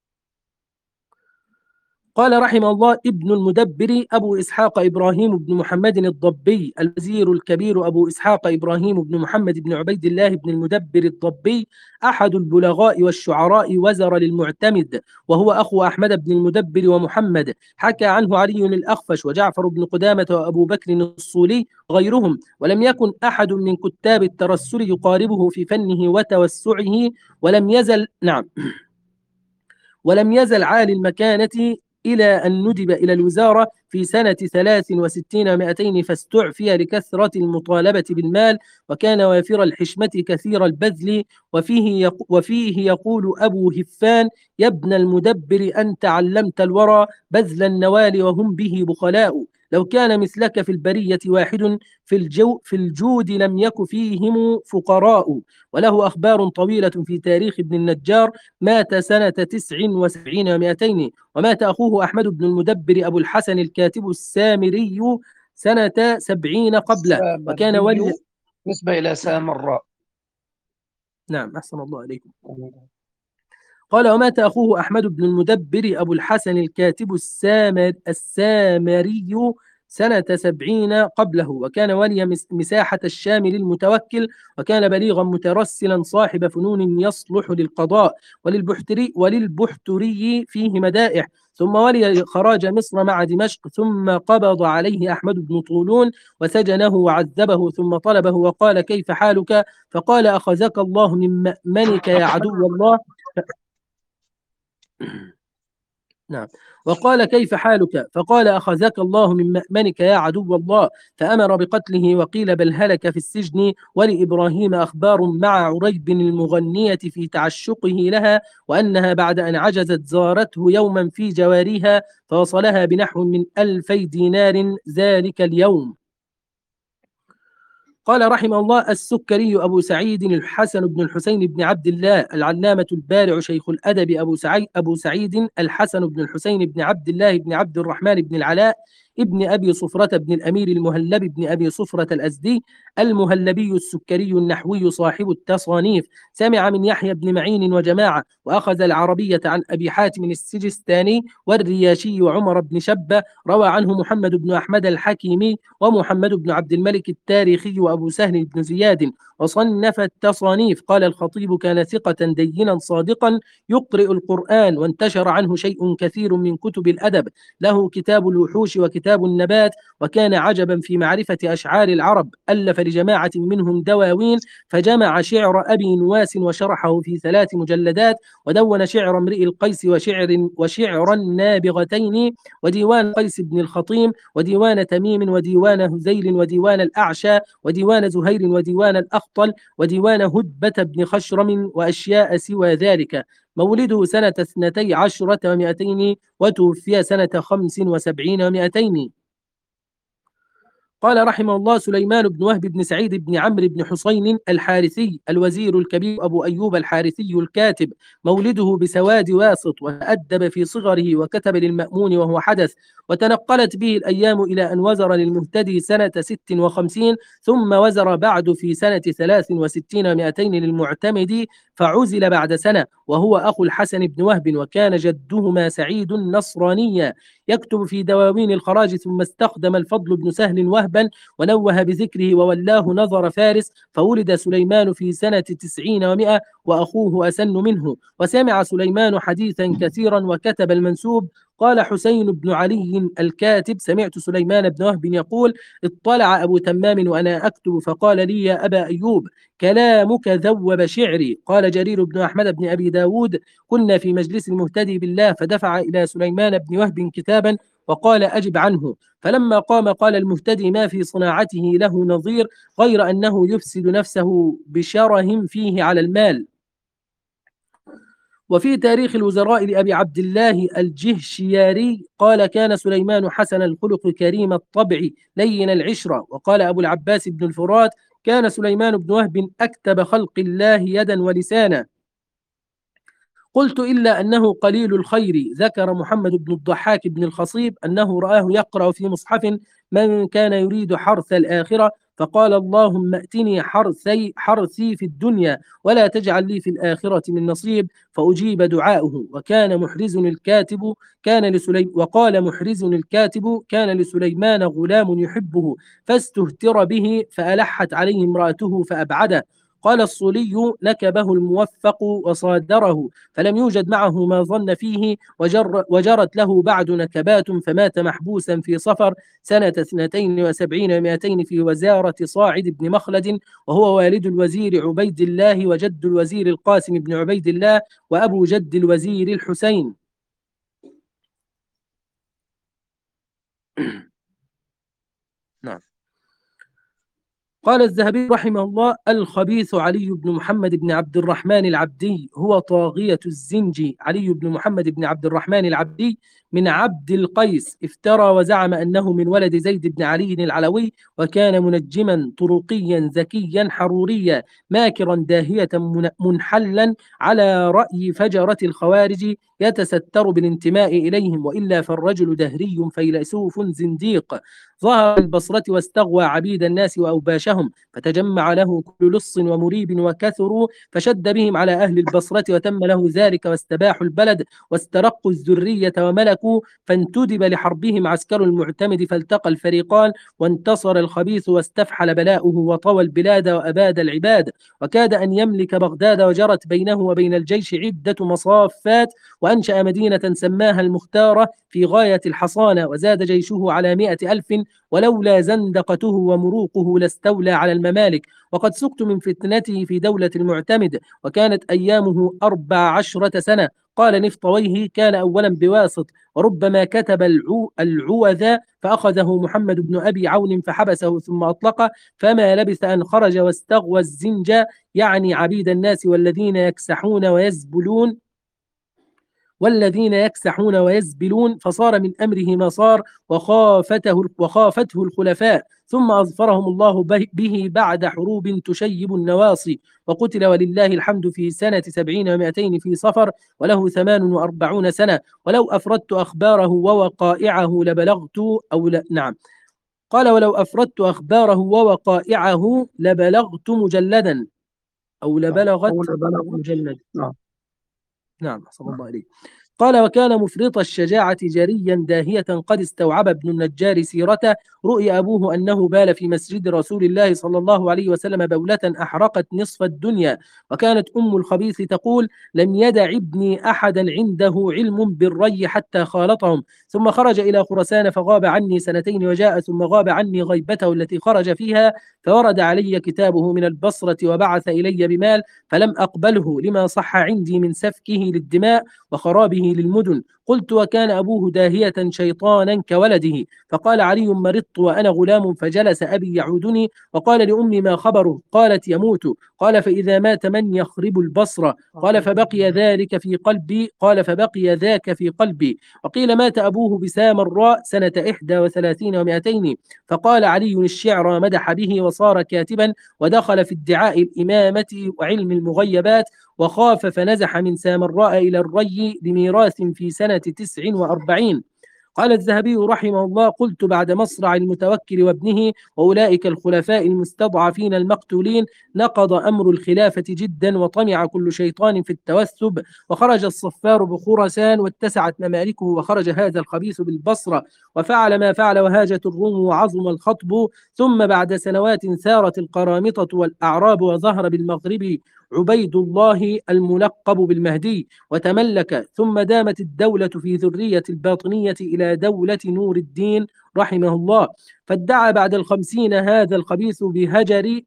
قال رحمه الله: ابن المدبر أبو إسحاق إبراهيم بن محمد الضبي، الوزير الكبير أبو إسحاق إبراهيم بن محمد بن عبيد الله بن المدبر الضبي، أحد البلغاء والشعراء، وزر للمعتمد، وهو أخو أحمد بن المدبر ومحمد. حكى عنه علي الأخفش وجعفر بن قدامة وأبو بكر الصولي وغيرهم، ولم يكن أحد من كتاب الترسل يقاربه في فنه وتوسعه، ولم يزل نعم ولم يزل عالي المكانة إلى أن ندب إلى الوزارة في سنة ثلاث وستين ومائتين، فاستعفي لكثرة المطالبة بالمال، وكان وافر الحشمة كثير البذل. وفيه, يق... وفيه يقول أبو هفان: يا ابن المدبر أنت علمت الورى بذل النوال وهم به بخلاء، لو كان مثلك في البرية واحد في, الجو في الجود لم يك فيهم فقراء. وله أخبار طويلة في تاريخ ابن النجار. مات سنة تسع وسبعين ومائتين، ومات أخوه أحمد بن المدبر أبو الحسن الكاتب السامري سنة سبعين قبله، وكان ولي نسبة إلى سامراء. نعم، أحسن الله عليكم. قال: ومات أخوه أحمد بن المدبر أبو الحسن الكاتب السامر السامري سنة سبعين قبله، وكان ولي مساحة الشام للمتوكل، وكان بليغا مترسلا صاحب فنون يصلح للقضاء وللبحتري, وللبحتري فيه مدائح. ثم ولي خراج مصر مع دمشق، ثم قبض عليه أحمد بن طولون وسجنه وعذبه، ثم طلبه وقال: كيف حالك؟ فقال: أخذك الله من مأمنك يا عدو الله. نعم. وقال كيف حالك؟ فقال أخذك الله من مأمنك يا عدو الله، فأمر بقتله، وقيل بل هلك في السجن. ولإبراهيم أخبار مع عريب المغنية في تعشقه لها، وأنها بعد أن عجزت زارته يوما في جوارها فوصلها بنحو من ألفي دينار ذلك اليوم. قال رحمه الله: السكري أبو سعيد الحسن بن الحسين بن عبد الله العلامة البارع شيخ الأدب أبو سعيد أبو سعيد الحسن بن الحسين بن عبد الله بن عبد الرحمن بن العلاء ابن أبي صفرة بن الأمير المهلب بن أبي صفرة الأزدي المهلبي السكري النحوي صاحب التصانيف، سمع من يحيى بن معين وجماعة، وأخذ العربية عن أبي حاتم السجستاني والرياشي وعمر بن شبة. روى عنه محمد بن أحمد الحكيمي ومحمد بن عبد الملك التاريخي وأبو سهل بن زياد، وصنف التصانيف. قال الخطيب: كان ثقة دينا صادقا يقرئ القرآن، وانتشر عنه شيء كثير من كتب الأدب، له كتاب الوحوش وكتاب النبات، وكان عجبا في معرفة أشعار العرب، ألف لجماعة منهم دواوين، فجمع شعر أبي نواس وشرحه في ثلاث مجلدات، ودون شعر امرئ القيس وشعر وشعر النابغتين، وديوان قيس بن الخطيم، وديوان تميم، وديوان هذيل، وديوان الأعشى، وديوان زهير، وديوان الأخطل، وديوان هدبة بن خشرم، وأشياء سوى ذلك. مولده سنة اثنتي عشرة ومائتين، وتوفي سنة خمس وسبعين ومائتين. قال رحمه الله: سليمان بن وهب بن سعيد بن عمرو بن حسين الحارثي الوزير الكبير أبو أيوب الحارثي الكاتب، مولده بسواد واسط، وتأدب في صغره، وكتب للمأمون وهو حدث، وتنقلت به الأيام إلى أن وزر للمهتدي سنة ست وخمسين، ثم وزر بعد في سنة ثلاث وستين ومائتين للمعتمد، فعزل بعد سنة، وهو أخو الحسن بن وهب، وكان جدهما سعيد نصرانيا، يكتب في دواوين الخراج. ثم استخدم الفضل بن سهل وهبا ونوه بذكره، وولاه نظر فارس، فولد سليمان في سنة تسعين ومائة، وأخوه أسن منه. وسمع سليمان حديثا كثيرا وكتب المنسوب. قال حسين بن علي الكاتب: سمعت سليمان بن وهب يقول: اطلع أبو تمام وأنا أكتب فقال لي: يا أبا أيوب، كلامك ذوب شعري. قال جرير بن أحمد بن أبي داود: كنا في مجلس المهتدي بالله، فدفع إلى سليمان بن وهب كتابا وقال: أجب عنه. فلما قام قال المهتدي: ما في صناعته له نظير، غير أنه يفسد نفسه بشره فيه على المال. وفي تاريخ الوزراء لأبي عبد الله الجهشياري قال: كان سليمان حسن الخلق كريم الطبع لين العشرة. وقال أبو العباس بن الفرات: كان سليمان بن وهب أكتب خلق الله يدا ولسانا. قلت: إلا أنه قليل الخير. ذكر محمد بن الضحاك بن الخصيب أنه رآه يقرأ في مصحف: من كان يريد حرث الآخرة، فقال: اللهم ائتني حرثي حرثي في الدنيا، ولا تجعل لي في الآخرة من نصيب، فأجيب دعاؤه. وكان محرز الكاتب كان لسليم وقال محرز الكاتب: كان لسليمان غلام يحبه، فاستهتر به، فألحت عليه امرأته فأبعده. قال الصولي: نكبه الموفق وصادره، فلم يوجد معه ما ظن فيه، وجر وجرت له بعد نكبات، فمات محبوسا في صفر سنة اثنتين وسبعين ومائتين في وزارة صاعد بن مخلد، وهو والد الوزير عبيد الله، وجد الوزير القاسم بن عبيد الله، وأبو جد الوزير الحسين. نعم. قال الذهبي رحمه الله: الخبيث علي بن محمد بن عبد الرحمن العبدي، هو طاغية الزنجي علي بن محمد بن عبد الرحمن العبدي من عبد القيس، افترى وزعم أنه من ولد زيد بن علي العلوي، وكان منجما طرقيا ذكيا حروريا ماكرا داهية منحلا على رأي فجرة الخوارج، يتستر بالانتماء إليهم، وإلا فالرجل دهري فيلسوف زنديق، ظهر البصرة واستغوى عبيد الناس وأوباشهم، فتجمع له كل لص ومريب وكثروا، فشد بهم على أهل البصرة وتم له ذلك، واستباحوا البلد واسترقوا الذرية وملكوا، فانتدب لحربهم عسكر المعتمد، فالتقى الفريقان، وانتصر الخبيث واستفحل بلاؤه، وطوى البلاد وأباد العباد، وكاد أن يملك بغداد، وجرت بينه وبين الجيش عدة مصافات، وأنشأ مدينة سماها المختارة في غاية الحصانة، وزاد جيشه على مئة ألف، ولولا زندقته ومروقه لاستولى على الممالك. وقد سقت من فتنته في دولة المعتمد، وكانت أيامه أربع عشرة سنة. قال نفطويه: كان أولا بواسط، وربما كتب العو العوذ فأخذه محمد بن أبي عون فحبسه ثم أطلقه، فما لبث أن خرج واستغوى الزنج، يعني عبيد الناس والذين يكسحون ويزبلون والذين يكسحون ويزبلون، فصار من أمره ما صار، وخافته وخافته الخلفاء، ثم أظفرهم الله به بعد حروب تشيب النواصي، وقتل ولله الحمد في سنة سبعين ومائتين في صفر، وله ثمان وأربعون سنة. ولو أفردت أخباره ووقائعه لبلغت أو لا نعم قال ولو أفردت أخباره ووقائعه لبلغت مجلدا أو لبلغت أول بلغ. مجلد. نعم. نعم صلى الله عليه. قال وكان مفرط الشجاعة جريا داهية قد استوعب ابن النجار سيرته. رؤي أبوه أنه بال في مسجد رسول الله صلى الله عليه وسلم بولة أحرقت نصف الدنيا، وكانت أم الخبيث تقول: لم يدع ابني أحدا عنده علم بالري حتى خالطهم. ثم خرج إلى خراسان فغاب عني سنتين، وجاء ثم غاب عني غيبته التي خرج فيها، فورد علي كتابه من البصرة وبعث إلي بمال، فلم أقبله لما صح عندي من سفكه للدماء وخرابه للمدن. قلت: وكان أبوه داهية شيطانا كولده. فقال علي: مرضت وأنا غلام فجلس أبي يعودني، وقال لأمي: ما خبره؟ قالت: يموت. قال: فإذا مات من يخرب البصرة؟ قال: فبقي ذلك في قلبي قال فبقي ذاك في قلبي. وقيل مات أبوه بسامراء سنة إحدى وثلاثين ومائتين. فقال علي الشعر مدح به، وصار كاتبا، ودخل في ادعاء الإمامة وعلم المغيبات، وخاف فنزح من سامراء إلى الري لميراث في سنة تسع وأربعين. قال الذهبي رحمه الله: قلت بعد مصرع المتوكل وابنه وأولئك الخلفاء المستضعفين المقتولين نقض أمر الخلافة جدا، وطمع كل شيطان في التوثب، وخرج الصفار بخرسان واتسعت ممالكه، وخرج هذا الخبيث بالبصرة وفعل ما فعل، وهاجت الروم وعظم الخطب. ثم بعد سنوات ثارت القرامطة والأعراب، وظهر بالمغرب عبيد الله الملقب بالمهدي وتملك، ثم دامت الدولة في ذرية الباطنية إلى دولة نور الدين رحمه الله. فادعى بعد الخمسين هذا الخبيث بهجر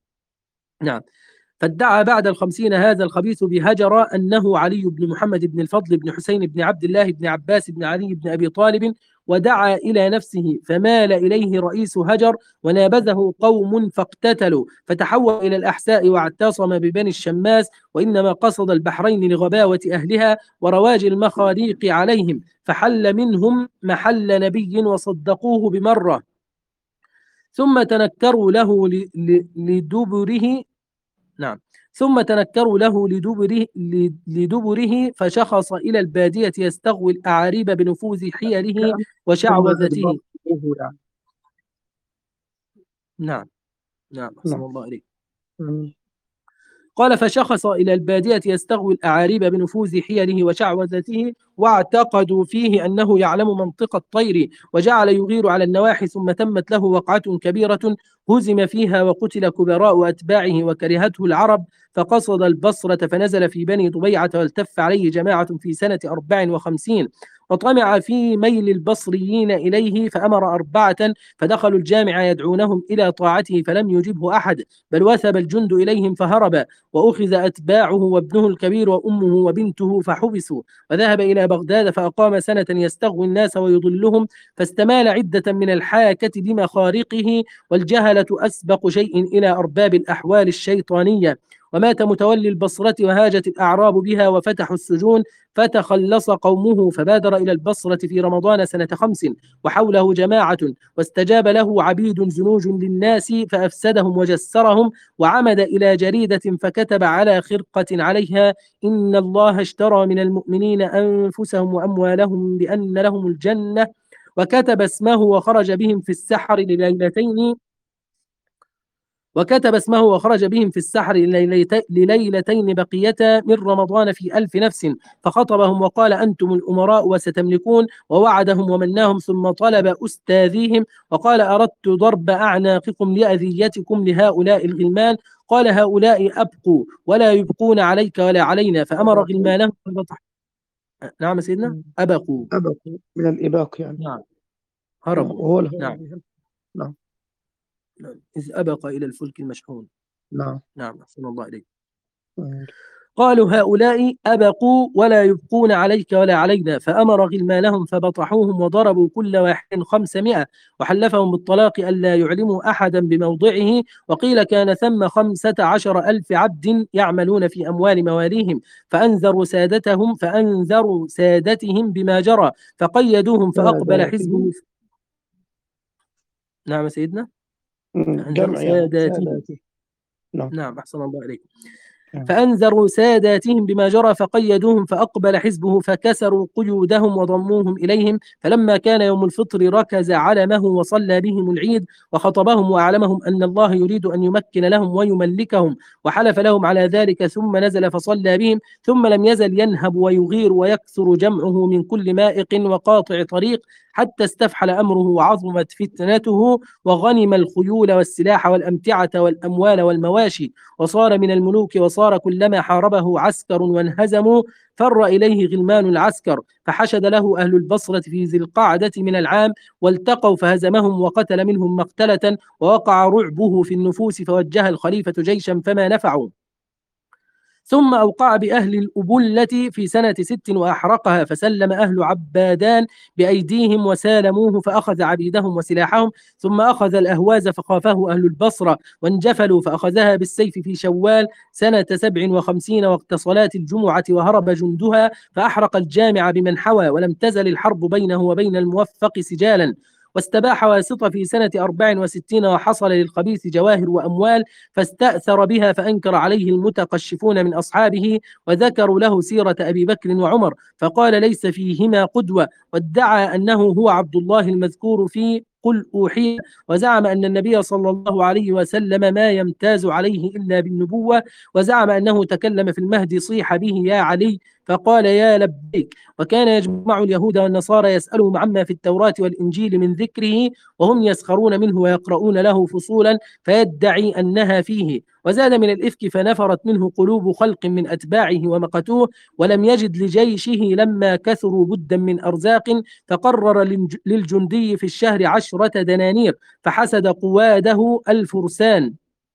نعم فادعى بعد الخمسين هذا الخبيث بهجر أنه علي بن محمد بن الفضل بن حسين بن عبد الله بن عباس بن علي بن أبي طالب، ودعا إلى نفسه، فمال إليه رئيس هجر، ونابذه قوم فاقتتلوا، فتحول إلى الأحساء واعتصم ببني الشماس، وإنما قصد البحرين لغباوة أهلها ورواج المخاليق عليهم، فحل منهم محل نبي وصدقوه بمرة، ثم تنكروا له لدبره نعم ثم تنكروا له لدبره, لدبره فشخص إلى البادية يستغوي الأعاريب بنفوذ حيله وشعوذته. يعني. نعم نعم صلى الله عليه. مم. قال: فشخص إلى البادية يستغوي الأعاريب بنفوذ حيله وشعوذته، واعتقدوا فيه أنه يعلم منطق الطير، وجعل يغير على النواحي، ثم تمت له وقعة كبيرة هزم فيها وقتل كبراء أتباعه وكرهته العرب، فقصد البصرة فنزل في بني طبيعة، والتف عليه جماعة في سنة أربع وخمسين، وطمع في ميل البصريين إليه، فأمر أربعة فدخلوا الجامع يدعونهم إلى طاعته، فلم يجبه أحد، بل وثب الجند إليهم فهرب، وأخذ أتباعه وابنه الكبير وأمه وبنته فحبسوا، وذهب إلى بغداد فأقام سنة يستغوي الناس ويضلهم، فاستمال عدة من الحاكة بمخارقه، والجهلة أسبق شيء إلى أرباب الأحوال الشيطانية. ومات متولي البصرة، وهاجت الأعراب بها وفتحوا السجون، فتخلص قومه، فبادر إلى البصرة في رمضان سنة خمس، وحوله جماعة، واستجاب له عبيد زنوج للناس فأفسدهم وجسرهم، وعمد إلى جريدة فكتب على خرقة عليها: إن الله اشترى من المؤمنين أنفسهم وأموالهم بأن لهم الجنة، وكتب اسمه وخرج بهم في السحر لليلتين وكتب اسمه وخرج بهم في السحر لليلتين بقيتا من رمضان في ألف نفس، فخطبهم وقال: أنتم الأمراء وستملكون، ووعدهم ومناهم، ثم طلب أستاذيهم وقال: أردت ضرب أعناقكم لأذيتكم لهؤلاء الغلمان. قال: هؤلاء أبقوا ولا يبقون عليك ولا علينا. فأمر غلمانهم نعم سيدنا، أبقوا أبقوا من الإباق يعني. نعم نعم، هربوا وهو الهرب نعم يعني. نعم نعم إذ أبق إلى الفلك المشحون. نعم. نعم أحسن الله عليك. مم. قالوا هؤلاء أبقوا ولا يبقون عليك ولا علينا، فأمر غلمانهم فبطحوهم وضربوا كل واحد خمسمائة وحلفهم بالطلاق ألا يعلموا أحدا بموضعه. وقيل كان ثم خمسة عشر ألف عبد يعملون في أموال مواليهم، فأنذروا سادتهم فأنذروا سادتهم بما جرى فقيدوهم فأقبل حزبه. ساداتهم. نعم سيدنا، مم. فأنذروا جمع يعني ساداتهم. ساداته. نعم. نعم أحسن الله عليك. نعم. فأنذروا ساداتهم بما جرى فقيدوهم فأقبل حزبه فكسروا قيودهم وضموهم إليهم. فلما كان يوم الفطر ركز علمه وصلى بهم العيد وخطبهم وأعلمهم أن الله يريد أن يمكن لهم ويملكهم، وحلف لهم على ذلك ثم نزل فصلى بهم. ثم لم يزل ينهب ويغير ويكثر جمعه من كل مائق وقاطع طريق حتى استفحل أمره وعظمت فتنته، وغنم الخيول والسلاح والأمتعة والأموال والمواشي، وصار من الملوك، وصار كلما حاربه عسكر وانهزموا فر إليه غلمان العسكر. فحشد له أهل البصرة في ذي القعدة من العام والتقوا فهزمهم وقتل منهم مقتلة، ووقع رعبه في النفوس فوجه الخليفة جيشا فما نفعوا. ثم أوقع بأهل الأبلة في سنة ست وأحرقها، فسلم أهل عبادان بأيديهم وسالموه فأخذ عبيدهم وسلاحهم. ثم أخذ الأهواز فخافه أهل البصرة وانجفلوا، فأخذها بالسيف في شوال سنة سبع وخمسين وقت صلاة الجمعة، وهرب جندها فأحرق الجامع بمن حوى، ولم تزل الحرب بينه وبين الموفق سجالا. واستباح واسطة في سنة أربع وستين وحصل للخبيث جواهر وأموال فاستأثر بها، فأنكر عليه المتقشفون من أصحابه وذكروا له سيرة أبي بكر وعمر فقال ليس فيهما قدوة، وادعى أنه هو عبد الله المذكور في قل أوحي، وزعم أن النبي صلى الله عليه وسلم ما يمتاز عليه إلا بالنبوة، وزعم أنه تكلم في المهد صيح به يا علي فقال يا لبيك. وكان يجمع اليهود والنصارى يسألهم عما في التوراة والإنجيل من ذكره، وهم يسخرون منه ويقرؤون له فصولا فيدعي أنها فيه. وزاد من الإفك فنفرت منه قلوب خلق من أتباعه ومقتوه، ولم يجد لجيشه لما كثروا بدا من أرزاق، فقرر للجندي في الشهر عشرة دنانير فحسد قواده الفرسان،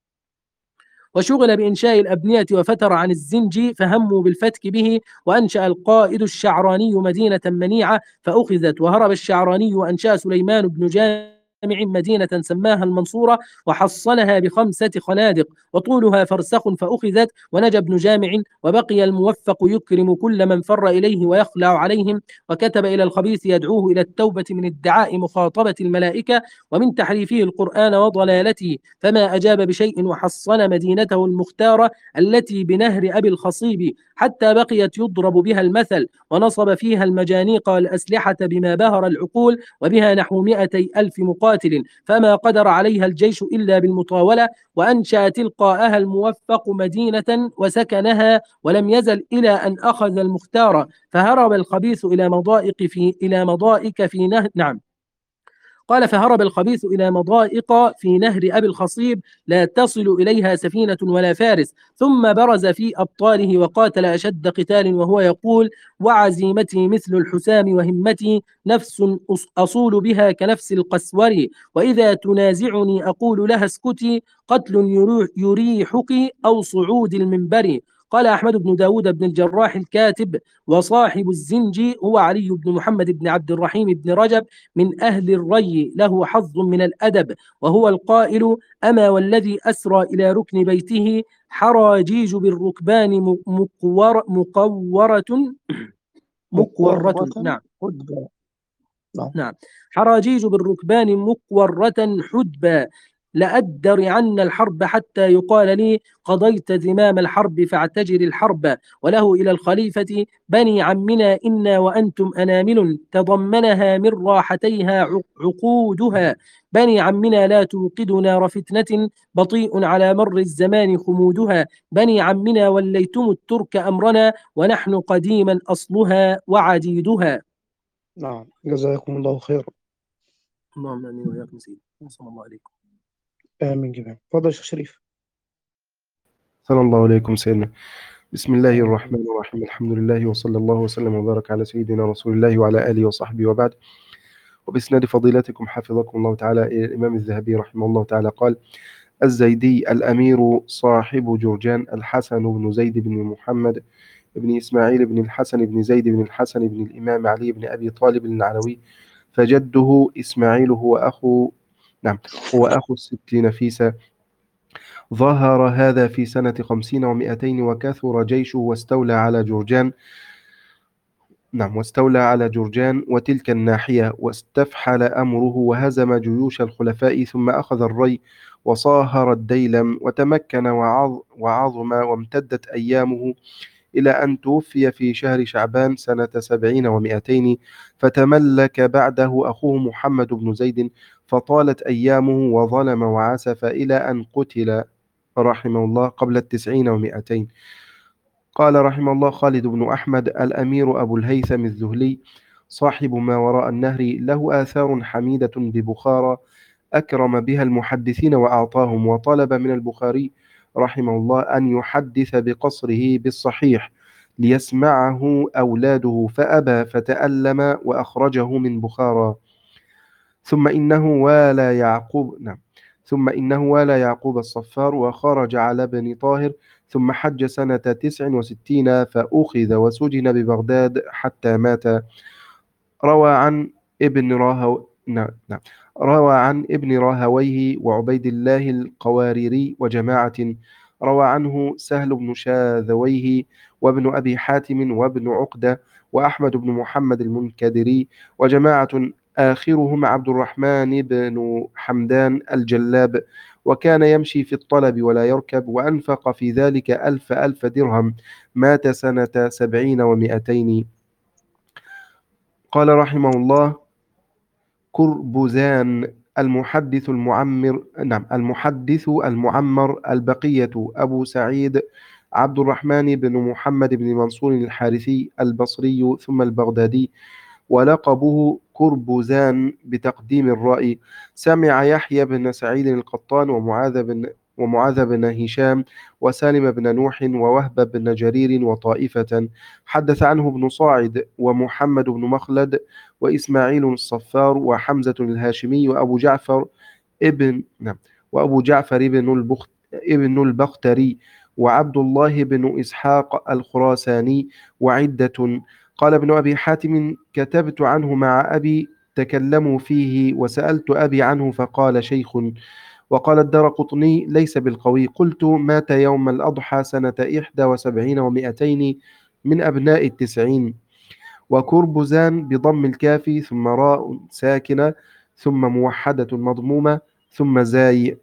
وشغل بإنشاء الأبنية وفتر عن الزنج فهموا بالفتك به. وأنشأ القائد الشعراني مدينة منيعة فأخذت، وهرب الشعراني وأنشأ سليمان بن جامع مدينة سماها المنصورة وحصنها بخمسة خنادق وطولها فرسخ فأخذت، ونجى ابن جامع وبقي الموفق يكرم كل من فر إليه ويخلع عليهم. وكتب إلى الخبيث يدعوه إلى التوبة من ادعاء مخاطبة الملائكة ومن تحريفه القرآن وضلالته، فما أجاب بشيء، وحصن مدينته المختارة التي بنهر أبي الخصيب حتى بقيت يضرب بها المثل، ونصب فيها المجانيق والأسلحة بما بهر العقول، وبها نحو مئتي ألف مقاتل، فما قدر عليها الجيش إلا بالمطاولة. وأنشأ تلقاءها الموفق مدينة وسكنها، ولم يزل إلى أن أخذ المختار، فهرب الخبيث إلى مضائق في إلى مضائق في نهر نعم قال فهرب الخبيث إلى مضائق في نهر أبي الخصيب لا تصل إليها سفينة ولا فارس، ثم برز في أبطاله وقاتل أشد قتال وهو يقول وعزيمتي مثل الحسام وهمتي نفس أصول بها كنفس القسور، وإذا تنازعني أقول لها اسكتي قتل يريحك أو صعود المنبر. قال أحمد بن داود بن الجراح الكاتب وصاحب الزنجي هو علي بن محمد بن عبد الرحيم بن رجب من أهل الري له حظ من الأدب، وهو القائل أما والذي أسرى إلى ركن بيته حراجيج بالركبان مقور مقورة مقورة مقورة نعم حدبة. نعم. نعم حراجيج بالركبان مقورة حدبا، لأدر عنا الحرب حتى يقال لي قضيت زمام الحرب فاعتجر الحرب. وله إلى الخليفة بني عمنا إنا وأنتم أنامل تضمنها من راحتيها عقودها، بني عمنا لا توقد نار فتنة بطيء على مر الزمان خمودها، بني عمنا وليتم الترك أمرنا ونحن قديما أصلها وعديدها. نعم جزاكم الله خيرا. اللهم امين وإياكم سيدي، صلى الله عليكم. آمين جميعا. تفضل يا شيخ شريف. صلى الله عليكم سيدنا. بسم الله الرحمن الرحيم. الحمد لله وصلى الله وسلم وبارك على سيدنا رسول الله وعلى آله وصحبه وبعد. وبإسناد فضيلتكم حفظكم الله تعالى إلى الإمام الذهبي رحمه الله تعالى قال: الزيدي الأمير صاحب جرجان الحسن بن زيد بن محمد بن إسماعيل بن الحسن بن زيد بن الحسن بن الإمام علي بن أبي طالب العلوي، فجده إسماعيل هو أخو نعم هو أخو الست نفيسة. ظهر هذا في سنة خمسين ومئتين، وكثر جيشه واستولى على جرجان نعم واستولى على جرجان وتلك الناحية، واستفحل أمره وهزم جيوش الخلفاء، ثم أخذ الري وصاهر الديلم وتمكن وعظ وعظم وامتدت أيامه إلى أن توفي في شهر شعبان سنة سبعين ومئتين، فتملك بعده أخوه محمد بن زيد، فطالت أيامه وظلم وعسف إلى أن قتل رحمه الله قبل التسعين ومئتين. قال رحمه الله: خالد بن أحمد الأمير أبو الهيثم الذهلي صاحب ما وراء النهر، له آثار حميدة ببخارى أكرم بها المحدثين وأعطاهم، وطلب من البخاري رحمه الله أن يحدث بقصره بالصحيح ليسمعه أولاده، فأبى فتألم وأخرجه من بخارى. ثم إنه والى يعقوب نعم ثم إنه والى يعقوب الصفار، وخرج على ابن طاهر، ثم حج سنة تسع وستين فأخذ وسجن ببغداد حتى مات. روى عن ابن راهو نعم نعم روى عن ابن راهويه وعبيد الله القواريري وجماعة. روى عنه سهل بن شاذويه وابن أبي حاتم وابن عقدة وأحمد بن محمد المنكدري وجماعة، آخرهم عبد الرحمن بن حمدان الجلاب، وكان يمشي في الطلب ولا يركب، وأنفق في ذلك ألف ألف درهم. مات سنة سبعين ومئتين. قال رحمه الله: كربزان المحدث المعمر نعم المحدث المعمر البقية أبو سعيد عبد الرحمن بن محمد بن منصور الحارثي البصري ثم البغدادي، ولقبه كربزان بتقديم الراء. سمع يحيى بن سعيد القطان ومعاذ بن ومعاذ بن هشام وسالم بن نوح ووهب بن جرير وطائفة. حدث عنه ابن صاعد ومحمد بن مخلد وإسماعيل الصفار وحمزة الهاشمي وأبو جعفر ابن نعم وأبو جعفر ابن البخت ابن البختري وعبد الله بن إسحاق الخراساني وعدة. قال ابن أبي حاتم: كتبت عنه مع أبي، تكلموا فيه وسألت أبي عنه فقال شيخ. وقال الدرقطني: ليس بالقوي. قلت: مات يوم الأضحى سنة إحدى وسبعين ومئتين من أبناء التسعين. وكربزان بضم الكاف ثم راء ساكنة ثم موحدة مضمومة ثم زاي.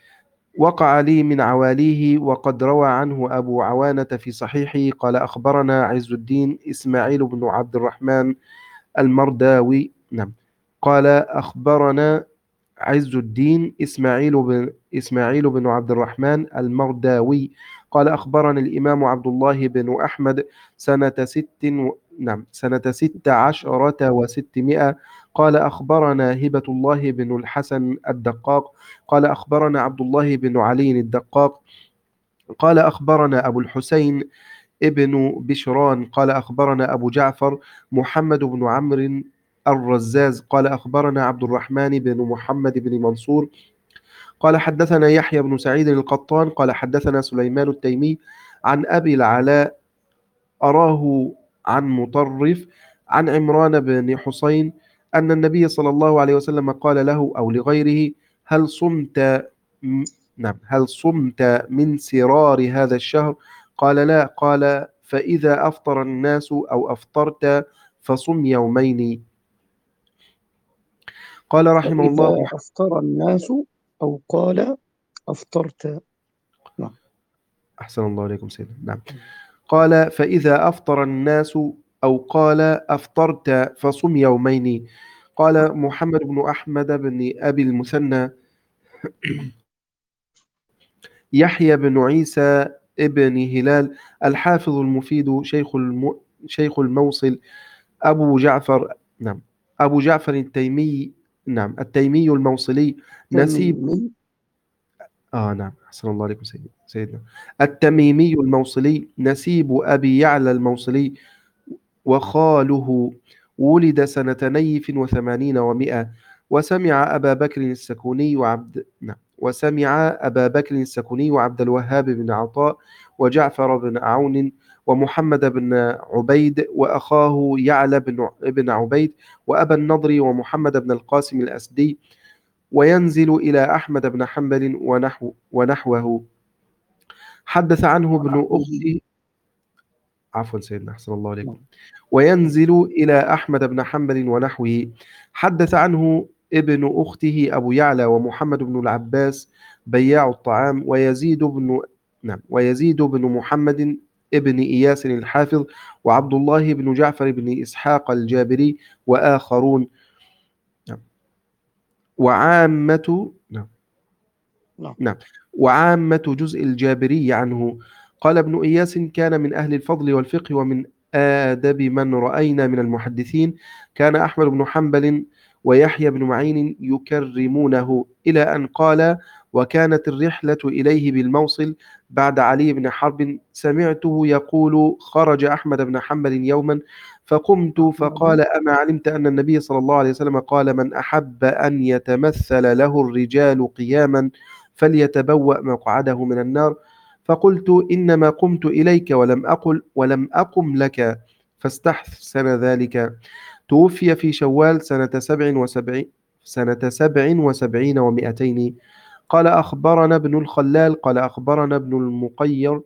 وقع لي من عواليه، وقد روى عنه أبو عوانة في صحيحه قال: أخبرنا عز الدين إسماعيل بن عبد الرحمن المرداوي نعم قال أخبرنا عز الدين إسماعيل بن إسماعيل بن عبد الرحمن المرداوي قال أخبرنا الإمام عبد الله بن أحمد سنة ست و... نعم سنة ست عشرة وستمائة قال أخبرنا هبة الله بن الحسن الدقاق قال أخبرنا عبد الله بن علي الدقاق قال أخبرنا أبو الحسين ابن بشران قال أخبرنا أبو جعفر محمد بن عمرو الرزاز قال أخبرنا عبد الرحمن بن محمد بن منصور قال حدثنا يحيى بن سعيد القطان قال حدثنا سليمان التيمي عن أبي العلاء أراه عن مطرف عن عمران بن حسين أن النبي صلى الله عليه وسلم قال له أو لغيره: هل صمت م... نعم هل صمت من سرار هذا الشهر؟ قال: لا. قال: فإذا أفطر الناس أو أفطرت فصم يومين. قال رحمه الله: فإذا أفطر الناس أو قال أفطرت. نعم. أحسن الله عليكم سيدنا. نعم. قال: فإذا أفطر الناس أو قال أفطرت فصم يومين. قال محمد بن أحمد بن أبي المثنى يحيى بن عيسى ابن هلال الحافظ المفيد شيخ الم... شيخ الموصل أبو جعفر نعم أبو جعفر التيمي نعم التيمي الموصلي نسيب تيمي آه نعم، أحسن الله عليكم سيدنا سيدنا التميمي الموصلي نسيب أبي يعلى الموصلي وخاله، ولد سنة نيف وثمانين ومائة، وسمع أبا بكر السكوني وعبد نعم وسمع أبا بكر السكوني وعبد الوهاب بن عطاء وجعفر بن عون ومحمد بن عبيد وأخاه يعلى بن بن عبيد وأبا النضر ومحمد بن القاسم الأسدي، وينزل إلى أحمد بن حنبل ونحو ونحوه. حدث عنه ابن أخته عفوا سيدنا أحسن الله عليكم. وينزل إلى أحمد بن حنبل ونحوه. حدث عنه ابن أخته أبو يعلى ومحمد بن العباس بياع الطعام، ويزيد بن نعم ويزيد بن محمد ابن إياس الحافظ، وعبد الله بن جعفر بن إسحاق الجابري، وآخرون. نعم. وعامة نعم نعم. نعم وعامة جزء الجابري عنه. قال ابن إياس: كان من أهل الفضل والفقه ومن آدب من رأينا من المحدثين. كان أحمد بن حنبل ويحيى بن معين يكرمونه، إلى أن قال: وكانت الرحلة إليه بالموصل بعد علي بن حرب. سمعته يقول: خرج أحمد بن حنبل يوما فقمت فقال: أما علمت أن النبي صلى الله عليه وسلم قال: من أحب أن يتمثل له الرجال قياما فليتبوأ مقعده من النار. فقلت: إنما قمت إليك ولم أقل ولم أقم لك، فاستحسن ذلك. توفي في شوال سنة سبع وسبعين سنة سبع وسبعين ومائتين. قال أخبرنا ابن الخلال قال أخبرنا ابن المقير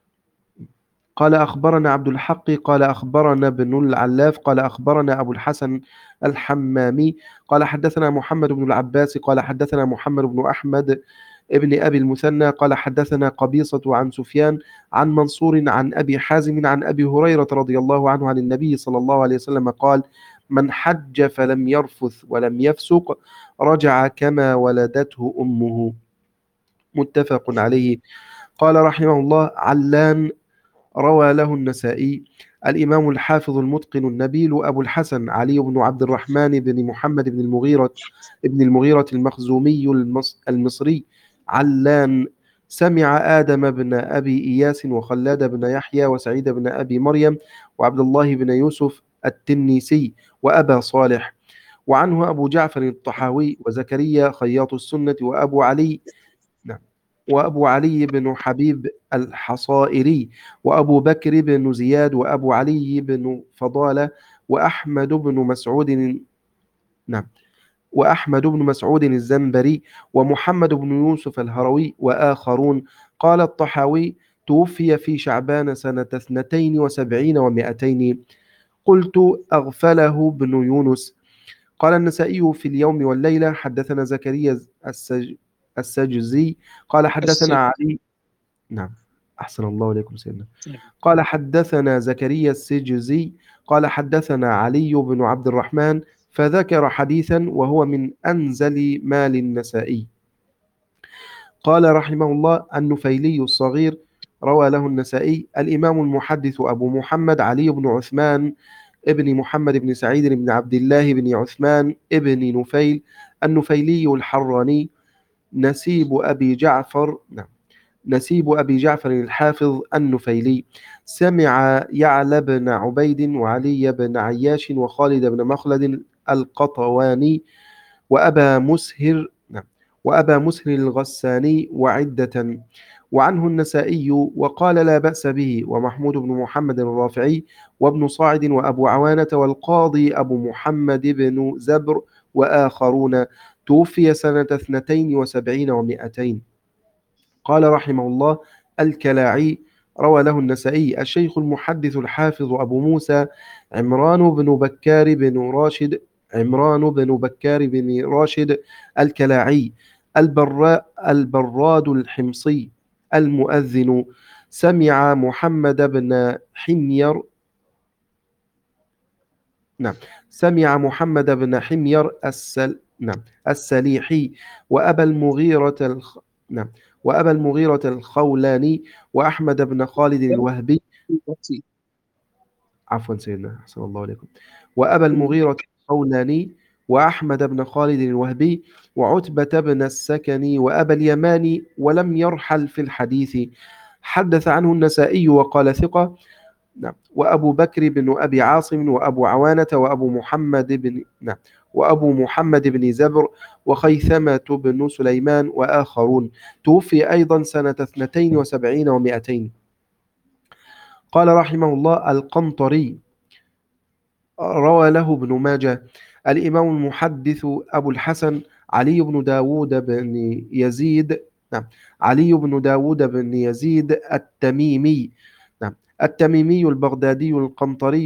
قال أخبرنا عبد الحق قال أخبرنا ابن العلاف قال أخبرنا أبو الحسن الحمامي قال حدثنا محمد بن العباس قال حدثنا محمد بن أحمد ابن أبي المثنى قال حدثنا قبيصة عن سفيان عن منصور عن أبي حازم عن أبي هريرة رضي الله عنه عن النبي صلى الله عليه وسلم قال: من حج فلم يرفث ولم يفسق رجع كما ولدته أمه. متفق عليه. قال رحمه الله: علان روى له النسائي. الإمام الحافظ المتقن النبيل أبو الحسن علي بن عبد الرحمن بن محمد بن المغيرة ابن المغيرة المخزومي المص المصري علان. سمع آدم بن أبي إياس وخلاد بن يحيى وسعيد بن أبي مريم وعبد الله بن يوسف التنيسي وأبا صالح. وعنه أبو جعفر الطحاوي وزكريا خياط السنة وأبو علي نعم وأبو علي بن حبيب الحصائري وأبو بكر بن زياد وأبو علي بن فضالة وأحمد بن مسعود نعم وأحمد بن مسعود الزنبري ومحمد بن يوسف الهروي وآخرون. قال الطحاوي: توفي في شعبان سنة اثنتين وسبعين ومائتين. قلت: أغفله بن يونس. قال النسائي في اليوم والليلة: حدثنا زكريا السج... السجزي قال حدثنا علي نعم أحسن الله إليكم سيدنا. قال حدثنا زكريا السجزي قال حدثنا علي بن عبد الرحمن، فذكر حديثا وهو من أنزل ما للنسائي. قال رحمه الله: النفيلي الصغير روى له النسائي. الإمام المحدث أبو محمد علي بن عثمان ابن محمد بن سعيد بن عبد الله بن عثمان ابن نفيل النفيلي الحراني نسيب أبي جعفر نعم نسيب أبي جعفر الحافظ النفيلي. سمع يعلى بن عبيد وعلي بن عياش وخالد بن مخلد القطواني وأبا مسهر نعم وأبا مسهر الغساني وعدة. وعنه النسائي وقال: لا بأس به. ومحمود بن محمد الرافعي وابن صاعد وأبو عوانة والقاضي أبو محمد بن زبر وآخرون. توفي سنة اثنتين وسبعين ومائتين. قال رحمه الله: الكلاعي روى له النسائي. الشيخ المحدث الحافظ أبو موسى عمران بن بكار بن راشد عمران بن بكار بن راشد الكلاعي البراء البراد الحمصي المؤذن. سمع محمد بن حمير نعم سمع محمد بن حمير السل نعم السليحي وأبا المغيرة الخ... نعم وأبا المغيرة الخولاني وأحمد بن خالد الوهبي عفوا سيدنا أحسن الله عليكم وأبا المغيرة الخولاني وأحمد بن خالد الوهبي وعتبة بن السكني وأبا اليماني، ولم يرحل في الحديث. حدث عنه النسائي وقال ثقة. نعم. وأبو بكر بن أبي عاصم وأبو عوانة وأبو محمد بن نعم وأبو محمد بن زبر وخيثمة بن سليمان وآخرون. توفي أيضا سنة اثنتين وسبعين ومائتين. قال رحمه الله: القنطري روى له ابن ماجه. الإمام المحدث أبو الحسن علي بن داود بن يزيد نعم علي بن داود بن يزيد التميمي نعم التميمي البغدادي القنطري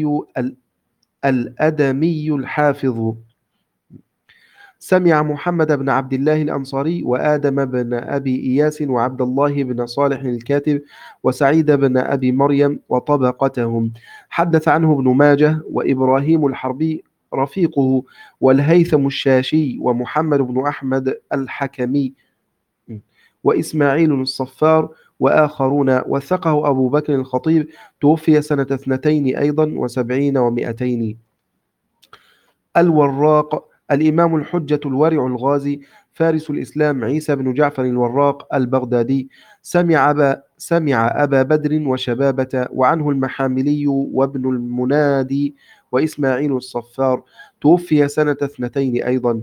الأدمي الحافظ. سمع محمد بن عبد الله الأنصاري وآدم بن أبي إياس وعبد الله بن صالح الكاتب وسعيد بن أبي مريم وطبقتهم. حدث عنه ابن ماجه وإبراهيم الحربي رفيقه والهيثم الشاشي ومحمد بن أحمد الحكمي وإسماعيل الصفار وآخرون. وثقه أبو بكر الخطيب. توفي سنة اثنتين أيضا وسبعين ومائتين. الوراق الإمام الحجة الورع الغازي فارس الإسلام عيسى بن جعفر الوراق البغدادي. سمع أبا, سمع أبا بدر وشبابة، وعنه المحاملي وابن المنادي وإسماعيل الصفار. توفي سنة اثنتين أيضا.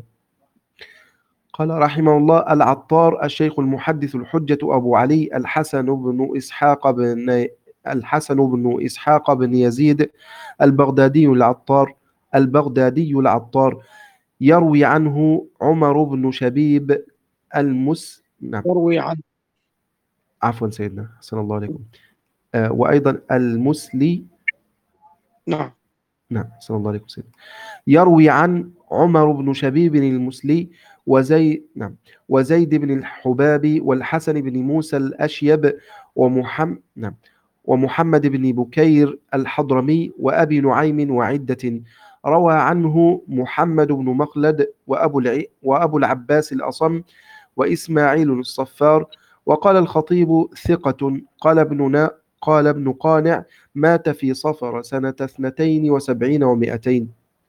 قال رحمه الله: العطار الشيخ المحدث الحجة أبو علي الحسن بن إسحاق بن الحسن بن إسحاق بن يزيد البغدادي العطار البغدادي العطار يروي عنه عمر بن شبيب المس نعم يروي عن عفوا سيدنا حسن الله عليكم. آه وأيضا المسلي نعم نعم حسن الله عليكم سيدنا. يروي عن عمر بن شبيب المسلي وزي نعم وزيد بن الحباب والحسن بن موسى الأشيب ومحمد نعم ومحمد بن بكير الحضرمي وأبي نعيم وعدة. روى عنه محمد بن مخلد وأبو, الع... وأبو العباس الأصم وإسماعيل الصفار. وقال الخطيب ثقة. قال ابن نا... قال ابن قانع: مات في صفر سنة اثنتين وسبعين ومائتين.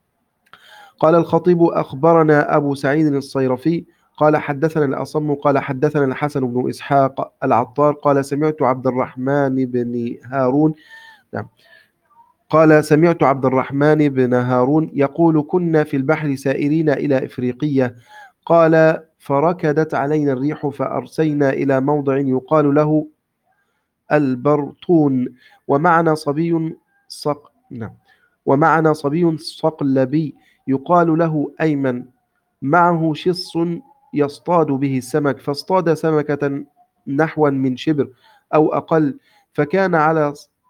قال الخطيب: أخبرنا أبو سعيد الصيرفي قال حدثنا الأصم قال حدثنا الحسن بن إسحاق العطار قال سمعت عبد الرحمن بن هارون نعم قال سمعت عبد الرحمن بن هارون يقول: كنا في البحر سائرين إلى إفريقية. قال: فركدت علينا الريح فأرسينا إلى موضع يقال له البرطون، ومعنا صبي صق نعم ومعنا صبي صقلبي يقال له أيمن، معه شص يصطاد به السمك، فاصطاد سمكة نحوا من شبر أو أقل، فكان على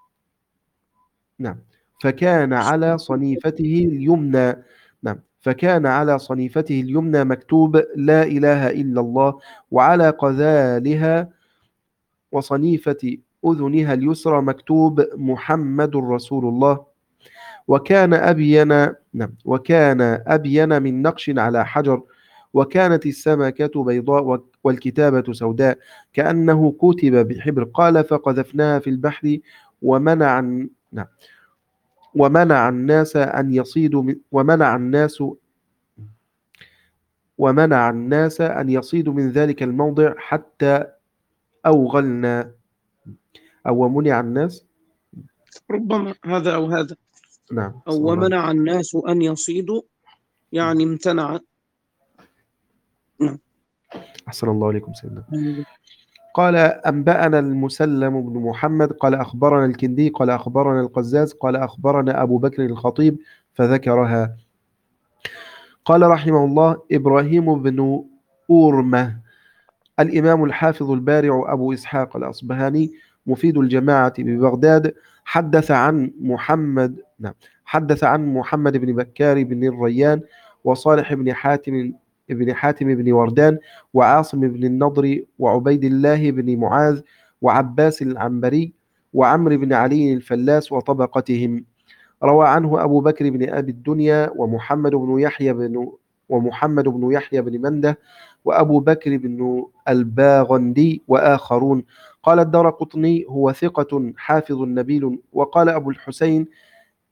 نعم فكان على صنيفته اليمنى نعم فكان على صنيفته اليمنى مكتوب: لا إله إلا الله، وعلى قذالها وصنيفة أذنها اليسرى مكتوب: محمد رسول الله. وكان أبين نعم وكان أبين من نقش على حجر، وكانت السمكة بيضاء والكتابة سوداء كأنه كتب بحبر. قال: فقذفناها في البحر ومنع نعم ومنع الناس أن يصيدوا من ومنع الناس ومنع الناس أن يصيدوا من ذلك الموضع حتى أوغلنا أو منع الناس ربما هذا أو هذا نعم أو ومنع الناس أن يصيدوا، يعني امتنع. نعم أحسن الله عليكم سيدنا. قال: أنبأنا المسلم بن محمد قال أخبرنا الكندي قال أخبرنا القزاز قال أخبرنا أبو بكر الخطيب فذكرها. قال رحمه الله: إبراهيم بن أورمة الإمام الحافظ البارع أبو إسحاق الأصبهاني مفيد الجماعة ببغداد حدث عن محمد نعم حدث عن محمد بن بكار بن الريان وصالح بن حاتم بن حاتم بن وردان وعاصم بن النضر وعبيد الله بن معاذ وعباس العنبري وعمر بن علي الفلاس وطبقتهم. روى عنه أبو بكر بن أبي الدنيا ومحمد بن يحيى بن ومحمد بن يحيى بن منده وأبو بكر بن الباغندي وآخرون. قال الدارقطني: هو ثقة حافظ نبيل. وقال أبو الحسين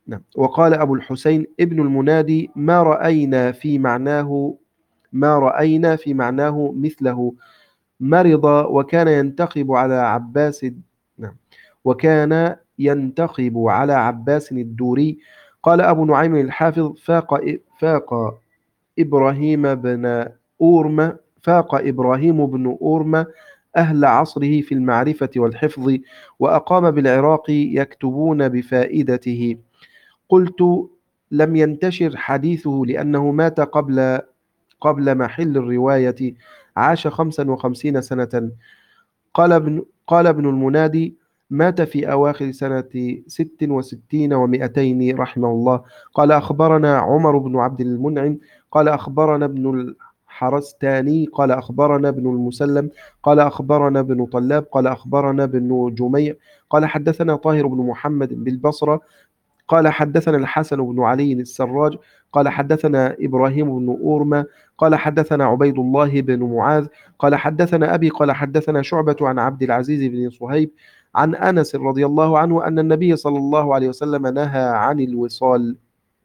نعم. وقال أبو الحسين ابن المنادي ما رأينا في معناه ما رأينا في معناه مثله، مرض وكان ينتقب على عباس. نعم. وكان ينتقب على عباس الدوري. قال أبو نعيم الحافظ فاق فاق إبراهيم بن أورم فاق إبراهيم بن أورم أهل عصره في المعرفة والحفظ، وأقام بالعراق يكتبون بفائدته. قلت لم ينتشر حديثه لأنه مات قبل قبل محل الرواية، عاش خمسا وخمسين سنة. قال ابن قال ابن المنادي مات في أواخر سنة ست وستين ومئتين رحمه الله. قال أخبرنا عمر بن عبد المنعم قال أخبرنا ابن الحرستاني قال أخبرنا ابن المسلم قال أخبرنا ابن طلاب قال أخبرنا ابن جميع قال حدثنا طاهر بن محمد بالبصرة قال حدثنا الحسن بن علي السراج قال حدثنا إبراهيم بن أورمة قال حدثنا عبيد الله بن معاذ قال حدثنا أبي قال حدثنا شعبة عن عبد العزيز بن صهيب عن أنس رضي الله عنه أن النبي صلى الله عليه وسلم نهى عن الوصال.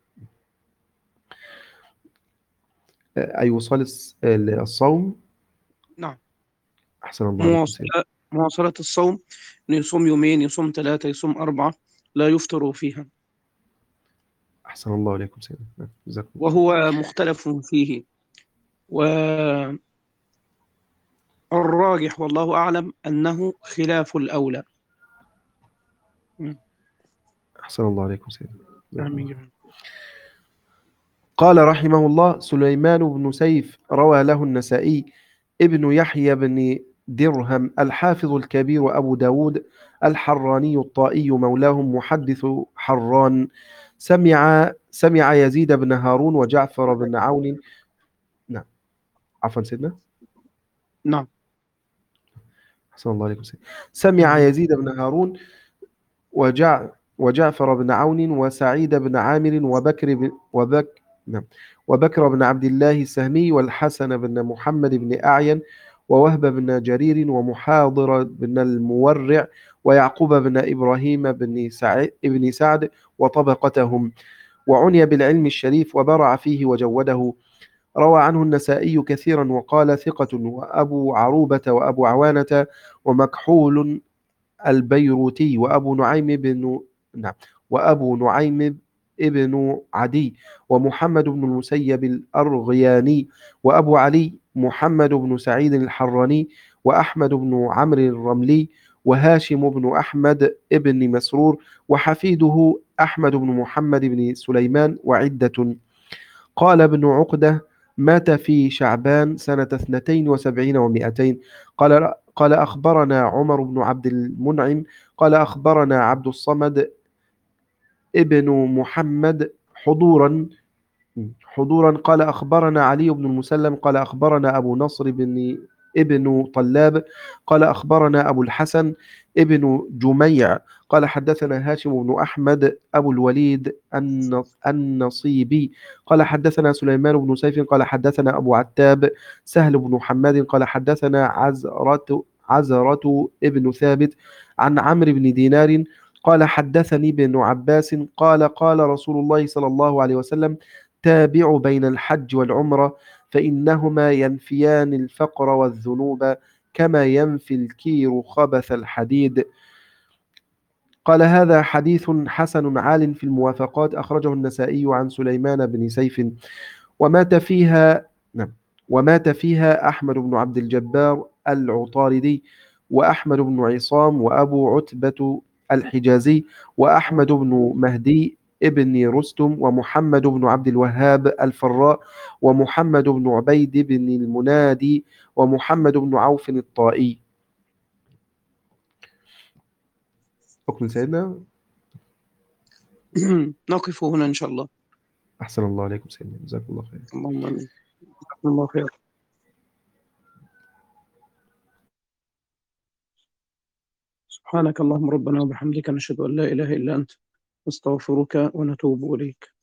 أي وصال الص- الصوم. نعم. أحسن الله عليكم سيدي. مواصلة مواصلة الصوم، إنه يصوم يومين، يصوم ثلاثة، يصوم أربعة، لا يفطر فيها، أحسن الله عليكم سيدي. نعم، جزاكم الله خير. وهو مختلف فيه. والراجح والله أعلم أنه خلاف الأولى. م. أحسن الله عليكم سيدي. جزاكم الله. آمين. قال رحمه الله سليمان بن سيف روى له النسائي ابن يحيى بن درهم الحافظ الكبير أبو داود الحراني الطائي مولاهم محدث حران، سمع سمع يزيد بن هارون وجعفر بن عون. نعم، عفوا سيدنا. نعم. أحسن الله عليكم سيدنا. سمع آمين. يزيد بن هارون وجع وجعفر بن عون وسعيد بن عامر وبكر بن وبك نعم وبكر بن عبد الله السهمي والحسن بن محمد بن أعين ووهب بن جرير ومحاضر بن المورع ويعقوب بن إبراهيم بن سعد بن سعد وطبقتهم، وعني بالعلم الشريف وبرع فيه وجوده. روى عنه النسائي كثيرا وقال ثقة، وأبو عروبة وأبو عوانة ومكحول البيروتي وأبو نعيم بن نعم وأبو نعيم ابن عدي ومحمد بن المسيب الأرغياني وأبو علي محمد بن سعيد الحراني وأحمد بن عمرو الرملي وهاشم بن أحمد ابن مسرور وحفيده أحمد بن محمد بن سليمان وعدة. قال ابن عقدة مات في شعبان سنة اثنتين وسبعين ومائتين. قال قال أخبرنا عمر بن عبد المنعم قال أخبرنا عبد الصمد ابن محمد حضورا حضورا قال أخبرنا علي بن المسلم قال أخبرنا أبو نصر بن ابن طلاب قال أخبرنا أبو الحسن ابن جميع قال حدثنا هاشم بن أحمد أبو الوليد الن- النصيبي قال حدثنا سليمان بن سيف قال حدثنا أبو عتاب سهل بن حماد قال حدثنا عزرة عزرة ابن ثابت عن عمرو بن دينار قال حدثني ابن عباس قال قال رسول الله صلى الله عليه وسلم تابعوا بين الحج والعمرة فإنهما ينفيان الفقر والذنوب كما ينفي الكير خبث الحديد. قال هذا حديث حسن عال في الموافقات، أخرجه النسائي عن سليمان بن سيف. ومات فيها نعم ومات فيها أحمد بن عبد الجبار العطاردي وأحمد بن عصام وأبو عتبة الحجازي وأحمد بن مهدي ابن رستم ومحمد بن عبد الوهاب الفراء ومحمد بن عبيد بن المنادي ومحمد بن عوف الطائي. أكمل سيدنا. نقف هنا إن شاء الله. أحسن الله عليكم سيدنا، جزاكم الله خير. اللهم آمين. جزاكم الله خير. سبحانك اللهم ربنا وبحمدك، نشهد أن لا إله إلا أنت، نستغفرك ونتوب إليك.